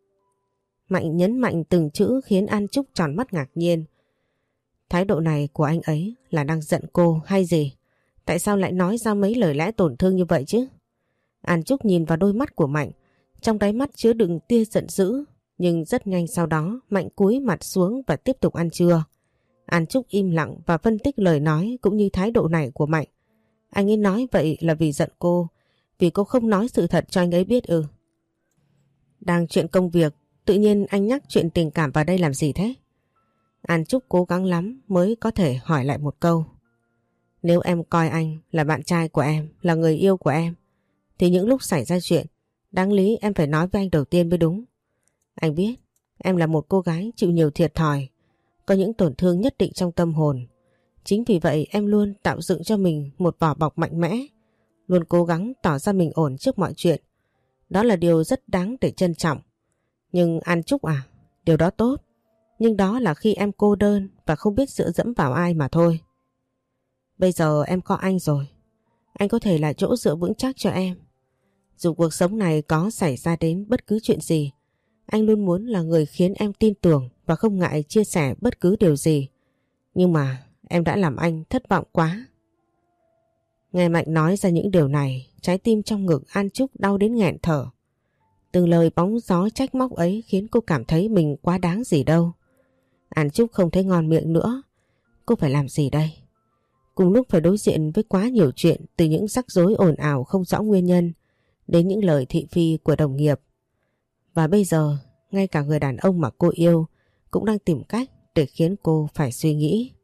Mạnh nhấn mạnh từng chữ khiến An Trúc tròn mắt ngạc nhiên. Thái độ này của anh ấy là đang giận cô hay gì? Tại sao lại nói ra mấy lời lẽ tổn thương như vậy chứ? An Trúc nhìn vào đôi mắt của Mạnh, trong đáy mắt chứa đựng tia giận dữ, nhưng rất nhanh sau đó Mạnh cúi mặt xuống và tiếp tục ăn trưa. An Trúc im lặng và phân tích lời nói cũng như thái độ này của Mạnh. Anh ấy nói vậy là vì giận cô, vì cô không nói sự thật cho anh ấy biết ư? Đang chuyện công việc, tự nhiên anh nhắc chuyện tình cảm vào đây làm gì thế? An Trúc cố gắng lắm mới có thể hỏi lại một câu. Nếu em coi anh là bạn trai của em, là người yêu của em, thì những lúc xảy ra chuyện, đáng lý em phải nói với anh đầu tiên mới đúng. Anh biết em là một cô gái chịu nhiều thiệt thòi, có những tổn thương nhất định trong tâm hồn. Chính vì vậy em luôn tạo dựng cho mình một vỏ bọc mạnh mẽ, luôn cố gắng tỏ ra mình ổn trước mọi chuyện. Đó là điều rất đáng để trân trọng. Nhưng An Trúc à, điều đó tốt. Nhưng đó là khi em cô đơn và không biết dựa dẫm vào ai mà thôi. Bây giờ em có anh rồi. Anh có thể là chỗ dựa vững chắc cho em. Dù cuộc sống này có xảy ra đến bất cứ chuyện gì, anh luôn muốn là người khiến em tin tưởng và không ngại chia sẻ bất cứ điều gì. Nhưng mà em đã làm anh thất vọng quá. Nghe Mạnh nói ra những điều này, trái tim trong ngực An Trúc đau đến nghẹn thở. Từng lời bóng gió trách móc ấy khiến cô cảm thấy mình quá đáng gì đâu. An Trúc không thấy ngon miệng nữa. Cô phải làm gì đây? Cùng lúc phải đối diện với quá nhiều chuyện, từ những rắc rối ồn ào không rõ nguyên nhân đến những lời thị phi của đồng nghiệp. Và bây giờ, ngay cả người đàn ông mà cô yêu cũng đang tìm cách để khiến cô phải suy nghĩ.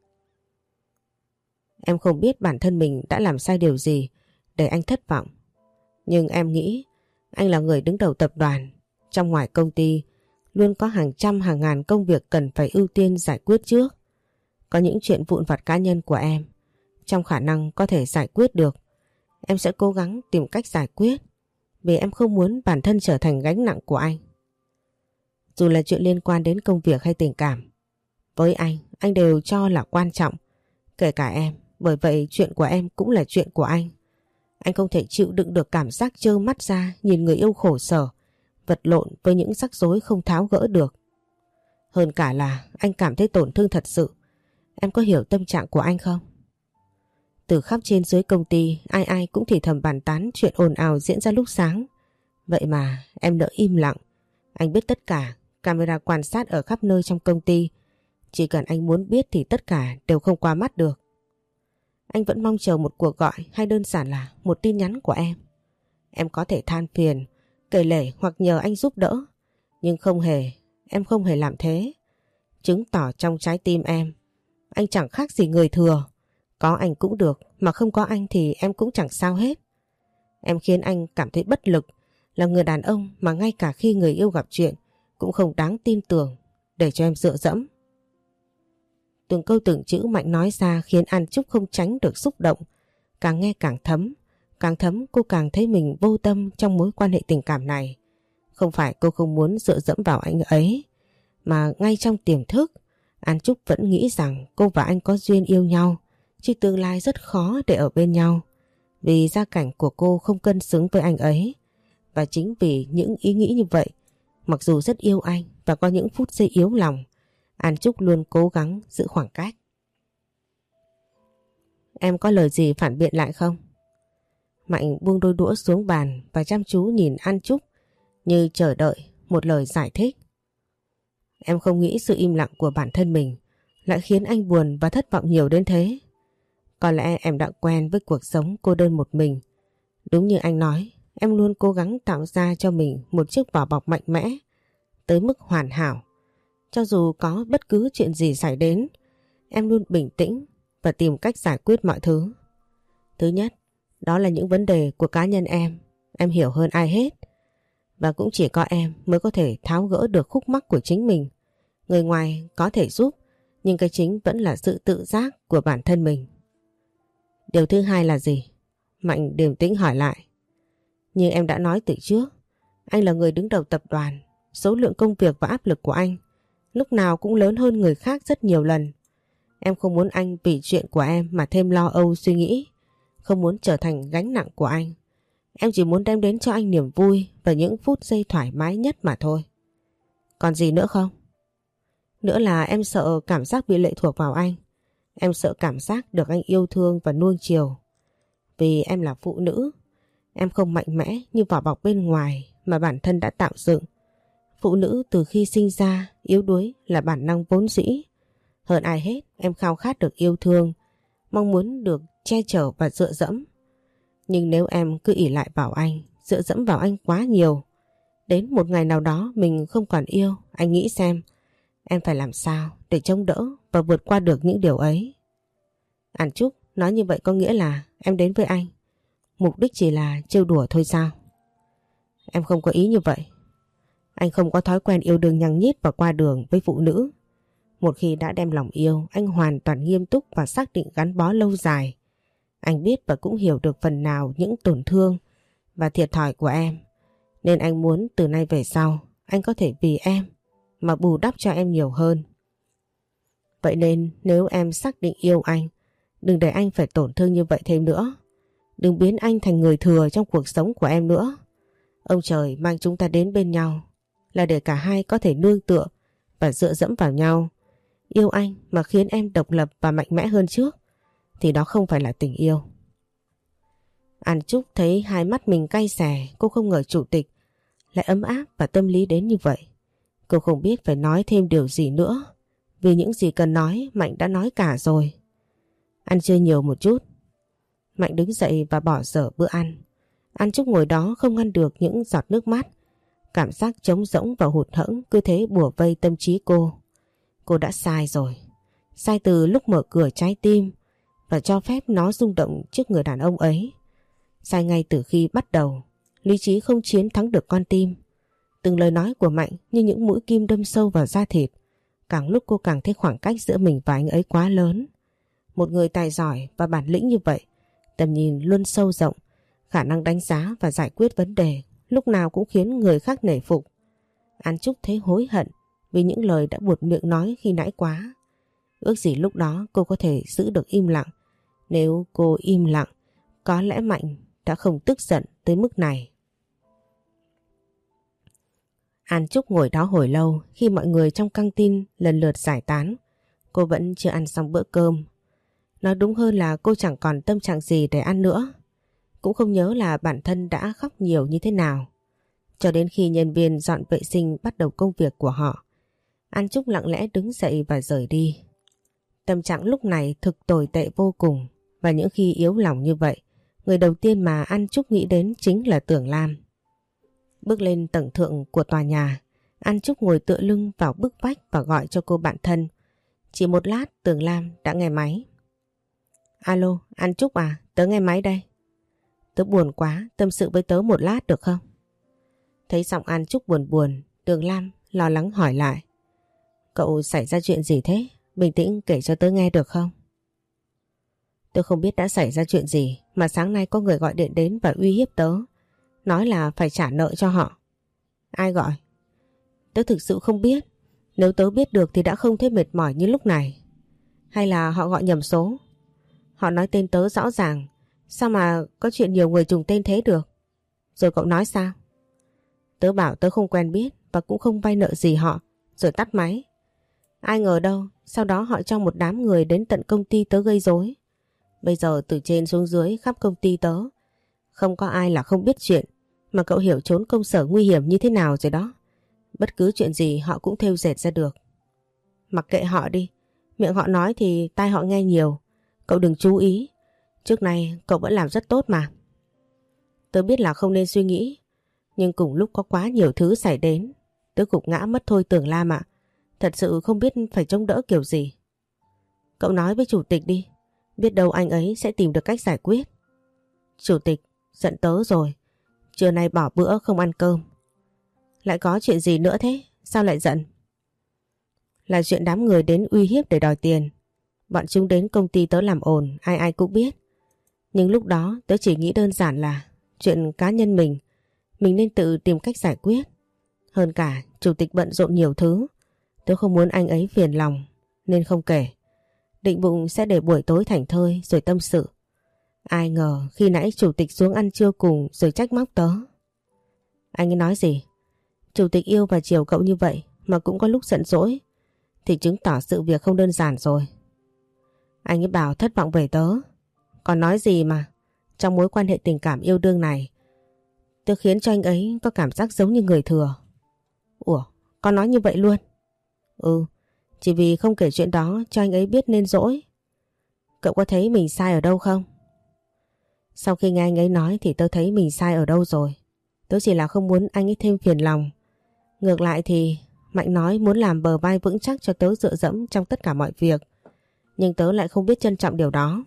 Em không biết bản thân mình đã làm sai điều gì để anh thất vọng. Nhưng em nghĩ anh là người đứng đầu tập đoàn. Trong ngoài công ty luôn có hàng trăm hàng ngàn công việc cần phải ưu tiên giải quyết trước. Có những chuyện vụn vặt cá nhân của em, trong khả năng có thể giải quyết được, em sẽ cố gắng tìm cách giải quyết, vì em không muốn bản thân trở thành gánh nặng của anh. Dù là chuyện liên quan đến công việc hay tình cảm, với anh đều cho là quan trọng, kể cả em. Bởi vậy chuyện của em cũng là chuyện của anh. Anh không thể chịu đựng được cảm giác trơ mắt ra nhìn người yêu khổ sở, vật lộn với những rắc rối không tháo gỡ được. Hơn cả là anh cảm thấy tổn thương thật sự. Em có hiểu tâm trạng của anh không? Từ khắp trên dưới công ty, ai cũng thì thầm bàn tán chuyện ồn ào diễn ra lúc sáng. Vậy mà em đỡ im lặng. Anh biết tất cả, camera quan sát ở khắp nơi trong công ty. Chỉ cần anh muốn biết thì tất cả đều không qua mắt được. Anh vẫn mong chờ một cuộc gọi hay đơn giản là một tin nhắn của em. Em có thể than phiền, kể lể hoặc nhờ anh giúp đỡ. Nhưng em không hề làm thế. Chứng tỏ trong trái tim em, anh chẳng khác gì người thừa. Có anh cũng được, mà không có anh thì em cũng chẳng sao hết. Em khiến anh cảm thấy bất lực, là người đàn ông mà ngay cả khi người yêu gặp chuyện cũng không đáng tin tưởng để cho em dựa dẫm. Từng câu từng chữ Mạnh nói ra khiến An Trúc không tránh được xúc động. Càng nghe càng thấm cô càng thấy mình vô tâm trong mối quan hệ tình cảm này. Không phải cô không muốn dựa dẫm vào anh ấy, mà ngay trong tiềm thức An Trúc vẫn nghĩ rằng cô và anh có duyên yêu nhau, chứ tương lai rất khó để ở bên nhau. Vì gia cảnh của cô không cân xứng với anh ấy. Và chính vì những ý nghĩ như vậy Mặc dù rất yêu anh và có những phút giây yếu lòng, An Trúc luôn cố gắng giữ khoảng cách. Em có lời gì phản biện lại không? Mạnh buông đôi đũa xuống bàn và chăm chú nhìn An Trúc như chờ đợi một lời giải thích. Em không nghĩ sự im lặng của bản thân mình lại khiến anh buồn và thất vọng nhiều đến thế. Có lẽ em đã quen với cuộc sống cô đơn một mình. Đúng như anh nói, em luôn cố gắng tạo ra cho mình một chiếc vỏ bọc mạnh mẽ tới mức hoàn hảo. Cho dù có bất cứ chuyện gì xảy đến, em luôn bình tĩnh và tìm cách giải quyết mọi thứ. Thứ nhất, đó là những vấn đề của cá nhân em hiểu hơn ai hết. Và cũng chỉ có em mới có thể tháo gỡ được khúc mắc của chính mình. Người ngoài có thể giúp, nhưng cái chính vẫn là sự tự giác của bản thân mình. Điều thứ hai là gì? Mạnh điềm tĩnh hỏi lại. Như em đã nói từ trước, anh là người đứng đầu tập đoàn. Số lượng công việc và áp lực của anh lúc nào cũng lớn hơn người khác rất nhiều lần. Em không muốn anh vì chuyện của em mà thêm lo âu suy nghĩ, không muốn trở thành gánh nặng của anh. Em chỉ muốn đem đến cho anh niềm vui và những phút giây thoải mái nhất mà thôi. Còn gì nữa không? Nữa là em sợ cảm giác bị lệ thuộc vào anh. Em sợ cảm giác được anh yêu thương và nuông chiều. Vì em là phụ nữ, em không mạnh mẽ như vỏ bọc bên ngoài mà bản thân đã tạo dựng. Phụ nữ từ khi sinh ra yếu đuối là bản năng vốn dĩ. Hơn ai hết, em khao khát được yêu thương, mong muốn được che chở và dựa dẫm. Nhưng nếu em cứ ỷ lại vào anh, dựa dẫm vào anh quá nhiều, đến một ngày nào đó mình không còn yêu, anh nghĩ xem, em phải làm sao để chống đỡ và vượt qua được những điều ấy. An Trúc, nói như vậy có nghĩa là em đến với anh mục đích chỉ là trêu đùa thôi sao? Em không có ý như vậy. Anh không có thói quen yêu đương nhăng nhít và qua đường với phụ nữ. Một khi đã đem lòng yêu, anh hoàn toàn nghiêm túc và xác định gắn bó lâu dài. Anh biết và cũng hiểu được phần nào những tổn thương và thiệt thòi của em. Nên anh muốn từ nay về sau, anh có thể vì em mà bù đắp cho em nhiều hơn. Vậy nên nếu em xác định yêu anh, đừng để anh phải tổn thương như vậy thêm nữa. Đừng biến anh thành người thừa trong cuộc sống của em nữa. Ông trời mang chúng ta đến bên nhau là để cả hai có thể nương tựa và dựa dẫm vào nhau. Yêu anh mà khiến em độc lập và mạnh mẽ hơn trước thì đó không phải là tình yêu. An Trúc thấy hai mắt mình cay xè. Cô không ngờ chủ tịch lại ấm áp và tâm lý đến như vậy. Cô không biết phải nói thêm điều gì nữa, vì những gì cần nói Mạnh đã nói cả rồi. Ăn trưa nhiều một chút. Mạnh đứng dậy và bỏ dở bữa ăn. An Trúc ngồi đó không ngăn được những giọt nước mắt. Cảm giác trống rỗng và hụt hẫng cứ thế bủa vây tâm trí cô. Cô đã sai rồi. Sai từ lúc mở cửa trái tim và cho phép nó rung động trước người đàn ông ấy. Sai ngay từ khi bắt đầu lý trí không chiến thắng được con tim. Từng lời nói của Mạnh như những mũi kim đâm sâu vào da thịt. Càng lúc cô càng thấy khoảng cách giữa mình và anh ấy quá lớn. Một người tài giỏi và bản lĩnh như vậy, tầm nhìn luôn sâu rộng, khả năng đánh giá và giải quyết vấn đề lúc nào cũng khiến người khác nể phục. An Trúc thấy hối hận vì những lời đã buột miệng nói khi nãy quá. Ước gì lúc đó cô có thể giữ được im lặng. Nếu cô im lặng, có lẽ Mạnh đã không tức giận tới mức này. An Trúc ngồi đó hồi lâu. Khi mọi người trong căng tin lần lượt giải tán, cô vẫn chưa ăn xong bữa cơm. Nói đúng hơn là cô chẳng còn tâm trạng gì để ăn nữa. Cũng không nhớ là bản thân đã khóc nhiều như thế nào. Cho đến khi nhân viên dọn vệ sinh bắt đầu công việc của họ, An Trúc lặng lẽ đứng dậy và rời đi. Tâm trạng lúc này thực tồi tệ vô cùng. Và những khi yếu lòng như vậy, người đầu tiên mà An Trúc nghĩ đến chính là Tưởng Lam. Bước lên tầng thượng của tòa nhà, An Trúc ngồi tựa lưng vào bức vách và gọi cho cô bạn thân. Chỉ một lát Tưởng Lam đã nghe máy. Alo, An Trúc à, tớ nghe máy đây. Tớ buồn quá, tâm sự với tớ một lát được không? Thấy giọng An Trúc buồn buồn, Tưởng Lam lo lắng hỏi lại. Cậu xảy ra chuyện gì thế? Bình tĩnh kể cho tớ nghe được không? Tôi không biết đã xảy ra chuyện gì mà sáng nay có người gọi điện đến và uy hiếp tớ. Nói là phải trả nợ cho họ. Ai gọi? Tớ thực sự không biết. Nếu tớ biết được thì đã không thấy mệt mỏi như lúc này. Hay là họ gọi nhầm số? Họ nói tên tớ rõ ràng. Sao mà có chuyện nhiều người trùng tên thế được? Rồi cậu nói sao? Tớ bảo tớ không quen biết và cũng không vay nợ gì họ, rồi tắt máy. Ai ngờ đâu, sau đó họ cho một đám người đến tận công ty tớ gây rối. Bây giờ từ trên xuống dưới khắp công ty tớ, không có ai là không biết chuyện, mà cậu hiểu trốn công sở nguy hiểm như thế nào rồi đó. Bất cứ chuyện gì họ cũng thêu dệt ra được. Mặc kệ họ đi, miệng họ nói thì tai họ nghe nhiều, cậu đừng chú ý. Trước nay cậu vẫn làm rất tốt mà. Tớ biết là không nên suy nghĩ, nhưng cùng lúc có quá nhiều thứ xảy đến, tớ gục ngã mất thôi Tường Lam ạ. Thật sự không biết phải chống đỡ kiểu gì. Cậu nói với chủ tịch đi, biết đâu anh ấy sẽ tìm được cách giải quyết. Chủ tịch giận tớ rồi, trưa nay bỏ bữa không ăn cơm. Lại có chuyện gì nữa thế? Sao lại giận? Là chuyện đám người đến uy hiếp để đòi tiền. Bọn chúng đến công ty tớ làm ồn, ai ai cũng biết. Nhưng lúc đó tớ chỉ nghĩ đơn giản là chuyện cá nhân mình nên tự tìm cách giải quyết. Hơn cả chủ tịch bận rộn nhiều thứ, tớ không muốn anh ấy phiền lòng nên không kể. Định bụng sẽ để buổi tối thảnh thơi rồi tâm sự. Ai ngờ khi nãy chủ tịch xuống ăn trưa cùng rồi trách móc tớ. Anh ấy nói gì? Chủ tịch yêu và chiều cậu như vậy mà cũng có lúc giận dỗi, thì chứng tỏ sự việc không đơn giản rồi. Anh ấy bảo thất vọng về tớ. Còn nói gì mà trong mối quan hệ tình cảm yêu đương này, tớ khiến cho anh ấy có cảm giác giống như người thừa. Ủa, con nói như vậy luôn? Ừ, chỉ vì không kể chuyện đó cho anh ấy biết nên dỗi. Cậu có thấy mình sai ở đâu không? Sau khi nghe anh ấy nói thì tớ thấy mình sai ở đâu rồi. Tớ chỉ là không muốn anh ấy thêm phiền lòng. Ngược lại thì Mạnh nói muốn làm bờ vai vững chắc cho tớ dựa dẫm trong tất cả mọi việc. Nhưng tớ lại không biết trân trọng điều đó.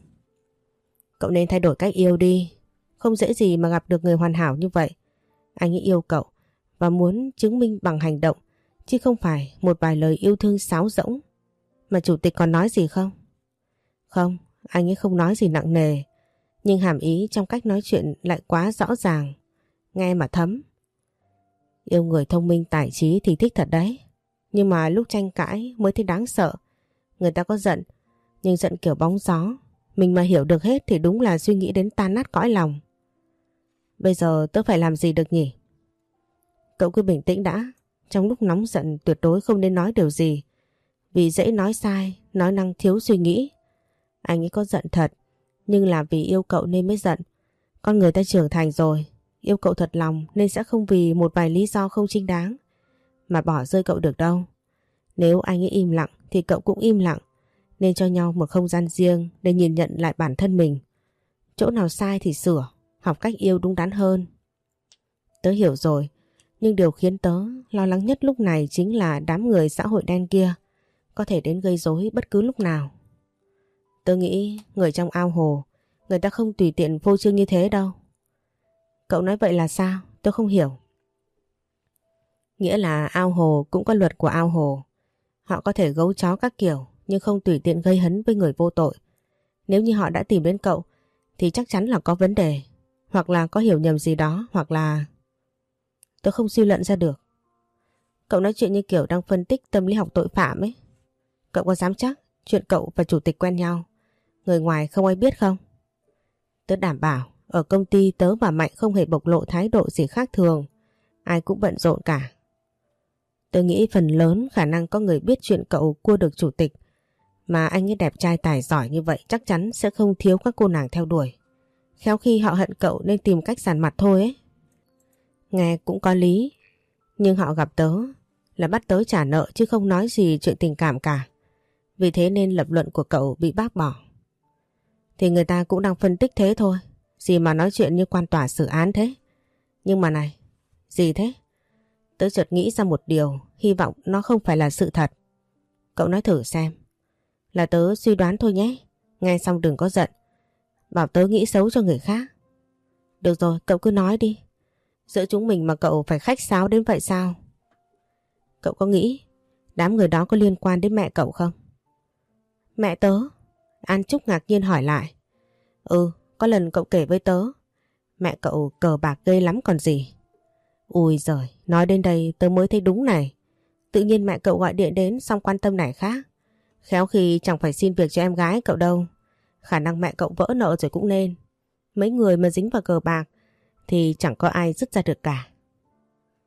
Cậu nên thay đổi cách yêu đi. Không dễ gì mà gặp được người hoàn hảo như vậy. Anh ấy yêu cậu và muốn chứng minh bằng hành động, chứ không phải một vài lời yêu thương sáo rỗng. Mà chủ tịch còn nói gì không? Không, anh ấy không nói gì nặng nề, nhưng hàm ý trong cách nói chuyện lại quá rõ ràng, nghe mà thấm. Yêu người thông minh tài trí thì thích thật đấy, nhưng mà lúc tranh cãi mới thấy đáng sợ. Người ta có giận, nhưng giận kiểu bóng gió. Mình mà hiểu được hết thì đúng là suy nghĩ đến tan nát cõi lòng. Bây giờ tớ phải làm gì được nhỉ? Cậu cứ bình tĩnh đã. Trong lúc nóng giận tuyệt đối không nên nói điều gì, vì dễ nói sai, nói năng thiếu suy nghĩ. Anh ấy có giận thật, nhưng là vì yêu cậu nên mới giận. Con người ta trưởng thành rồi, yêu cậu thật lòng nên sẽ không vì một vài lý do không chính đáng mà bỏ rơi cậu được đâu. Nếu anh ấy im lặng thì cậu cũng im lặng, nên cho nhau một không gian riêng để nhìn nhận lại bản thân mình. Chỗ nào sai thì sửa, học cách yêu đúng đắn hơn. Tớ hiểu rồi, nhưng điều khiến tớ lo lắng nhất lúc này chính là đám người xã hội đen kia có thể đến gây rối bất cứ lúc nào. Tớ nghĩ người trong ao hồ, người ta không tùy tiện phô trương như thế đâu. Cậu nói vậy là sao? Tớ không hiểu. Nghĩa là ao hồ cũng có luật của ao hồ. Họ có thể gấu chó các kiểu, nhưng không tùy tiện gây hấn với người vô tội. Nếu như họ đã tìm đến cậu thì chắc chắn là có vấn đề, hoặc là có hiểu nhầm gì đó, hoặc là... Tớ không suy luận ra được. Cậu nói chuyện như kiểu đang phân tích tâm lý học tội phạm ấy. Cậu có dám chắc chuyện cậu và chủ tịch quen nhau, người ngoài không ai biết không? Tớ đảm bảo ở công ty tớ và Mạnh không hề bộc lộ thái độ gì khác thường. Ai cũng bận rộn cả. Tớ nghĩ phần lớn khả năng có người biết chuyện cậu cua được chủ tịch. Mà anh ấy đẹp trai tài giỏi như vậy chắc chắn sẽ không thiếu các cô nàng theo đuổi. Khéo khi họ hận cậu nên tìm cách giàn mặt thôi ấy. Nghe cũng có lý. Nhưng họ gặp tớ là bắt tớ trả nợ chứ không nói gì chuyện tình cảm cả. Vì thế nên lập luận của cậu bị bác bỏ. Thì người ta cũng đang phân tích thế thôi. Gì mà nói chuyện như quan tòa xử án thế. Nhưng mà này, gì thế? Tớ chợt nghĩ ra một điều, hy vọng nó không phải là sự thật. Cậu nói thử xem. Là tớ suy đoán thôi nhé. Nghe xong đừng có giận. Bảo tớ nghĩ xấu cho người khác. Được rồi, cậu cứ nói đi. Giữa chúng mình mà cậu phải khách sáo đến vậy sao? Cậu có nghĩ đám người đó có liên quan đến mẹ cậu không? Mẹ tớ? An Trúc ngạc nhiên hỏi lại. Ừ, có lần cậu kể với tớ. Mẹ cậu cờ bạc ghê lắm còn gì. Ui giời, nói đến đây tớ mới thấy đúng này. Tự nhiên mẹ cậu gọi điện đến xong quan tâm này khác. Khéo khi chẳng phải xin việc cho em gái cậu đâu. Khả năng mẹ cậu vỡ nợ rồi cũng nên. Mấy người mà dính vào cờ bạc thì chẳng có ai dứt ra được cả.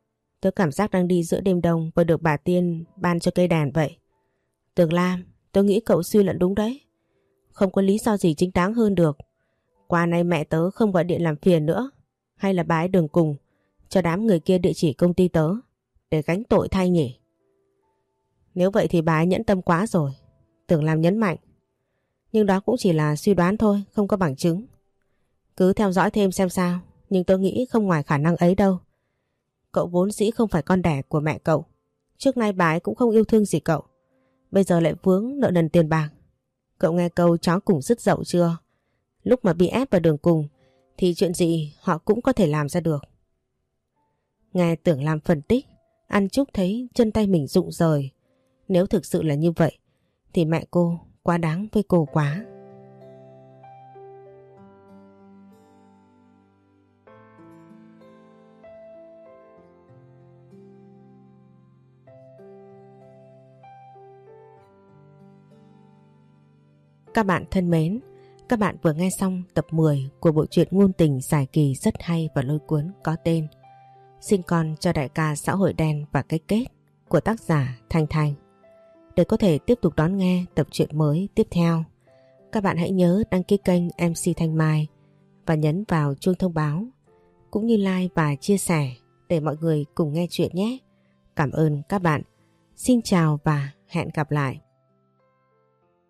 Tớ cảm giác đang đi giữa đêm đông và được bà Tiên ban cho cây đàn vậy. Tường Lam, tớ nghĩ cậu suy luận đúng đấy. Không có lý do gì chính đáng hơn được. Qua nay mẹ tớ không gọi điện làm phiền nữa. Hay là bà ấy đường cùng cho đám người kia địa chỉ công ty tớ để gánh tội thay nhỉ? Nếu vậy thì bà ấy nhẫn tâm quá rồi. Tưởng Lam nhấn mạnh. Nhưng đó cũng chỉ là suy đoán thôi, không có bằng chứng. Cứ theo dõi thêm xem sao. Nhưng tôi nghĩ không ngoài khả năng ấy đâu. Cậu vốn dĩ không phải con đẻ của mẹ cậu. Trước nay bà ấy cũng không yêu thương gì cậu. Bây giờ lại vướng nợ nần tiền bạc. Cậu nghe câu chó cùng sứt dậu chưa? Lúc mà bị ép vào đường cùng thì chuyện gì họ cũng có thể làm ra được. Nghe Tưởng Lam phân tích, An Trúc thấy chân tay mình rụng rời. Nếu thực sự là như vậy thì mẹ cô quá đáng với cô quá. Các bạn thân mến, các bạn vừa nghe xong tập 10 của bộ truyện ngôn tình dài kỳ rất hay và lôi cuốn có tên Sinh con cho đại ca xã hội đen và cái kết của tác giả Thanh Thanh. Để có thể tiếp tục đón nghe tập truyện mới tiếp theo, các bạn hãy nhớ đăng ký kênh MC Thanh Mai và nhấn vào chuông thông báo, cũng như like và chia sẻ để mọi người cùng nghe chuyện nhé. Cảm ơn các bạn. Xin chào và hẹn gặp lại.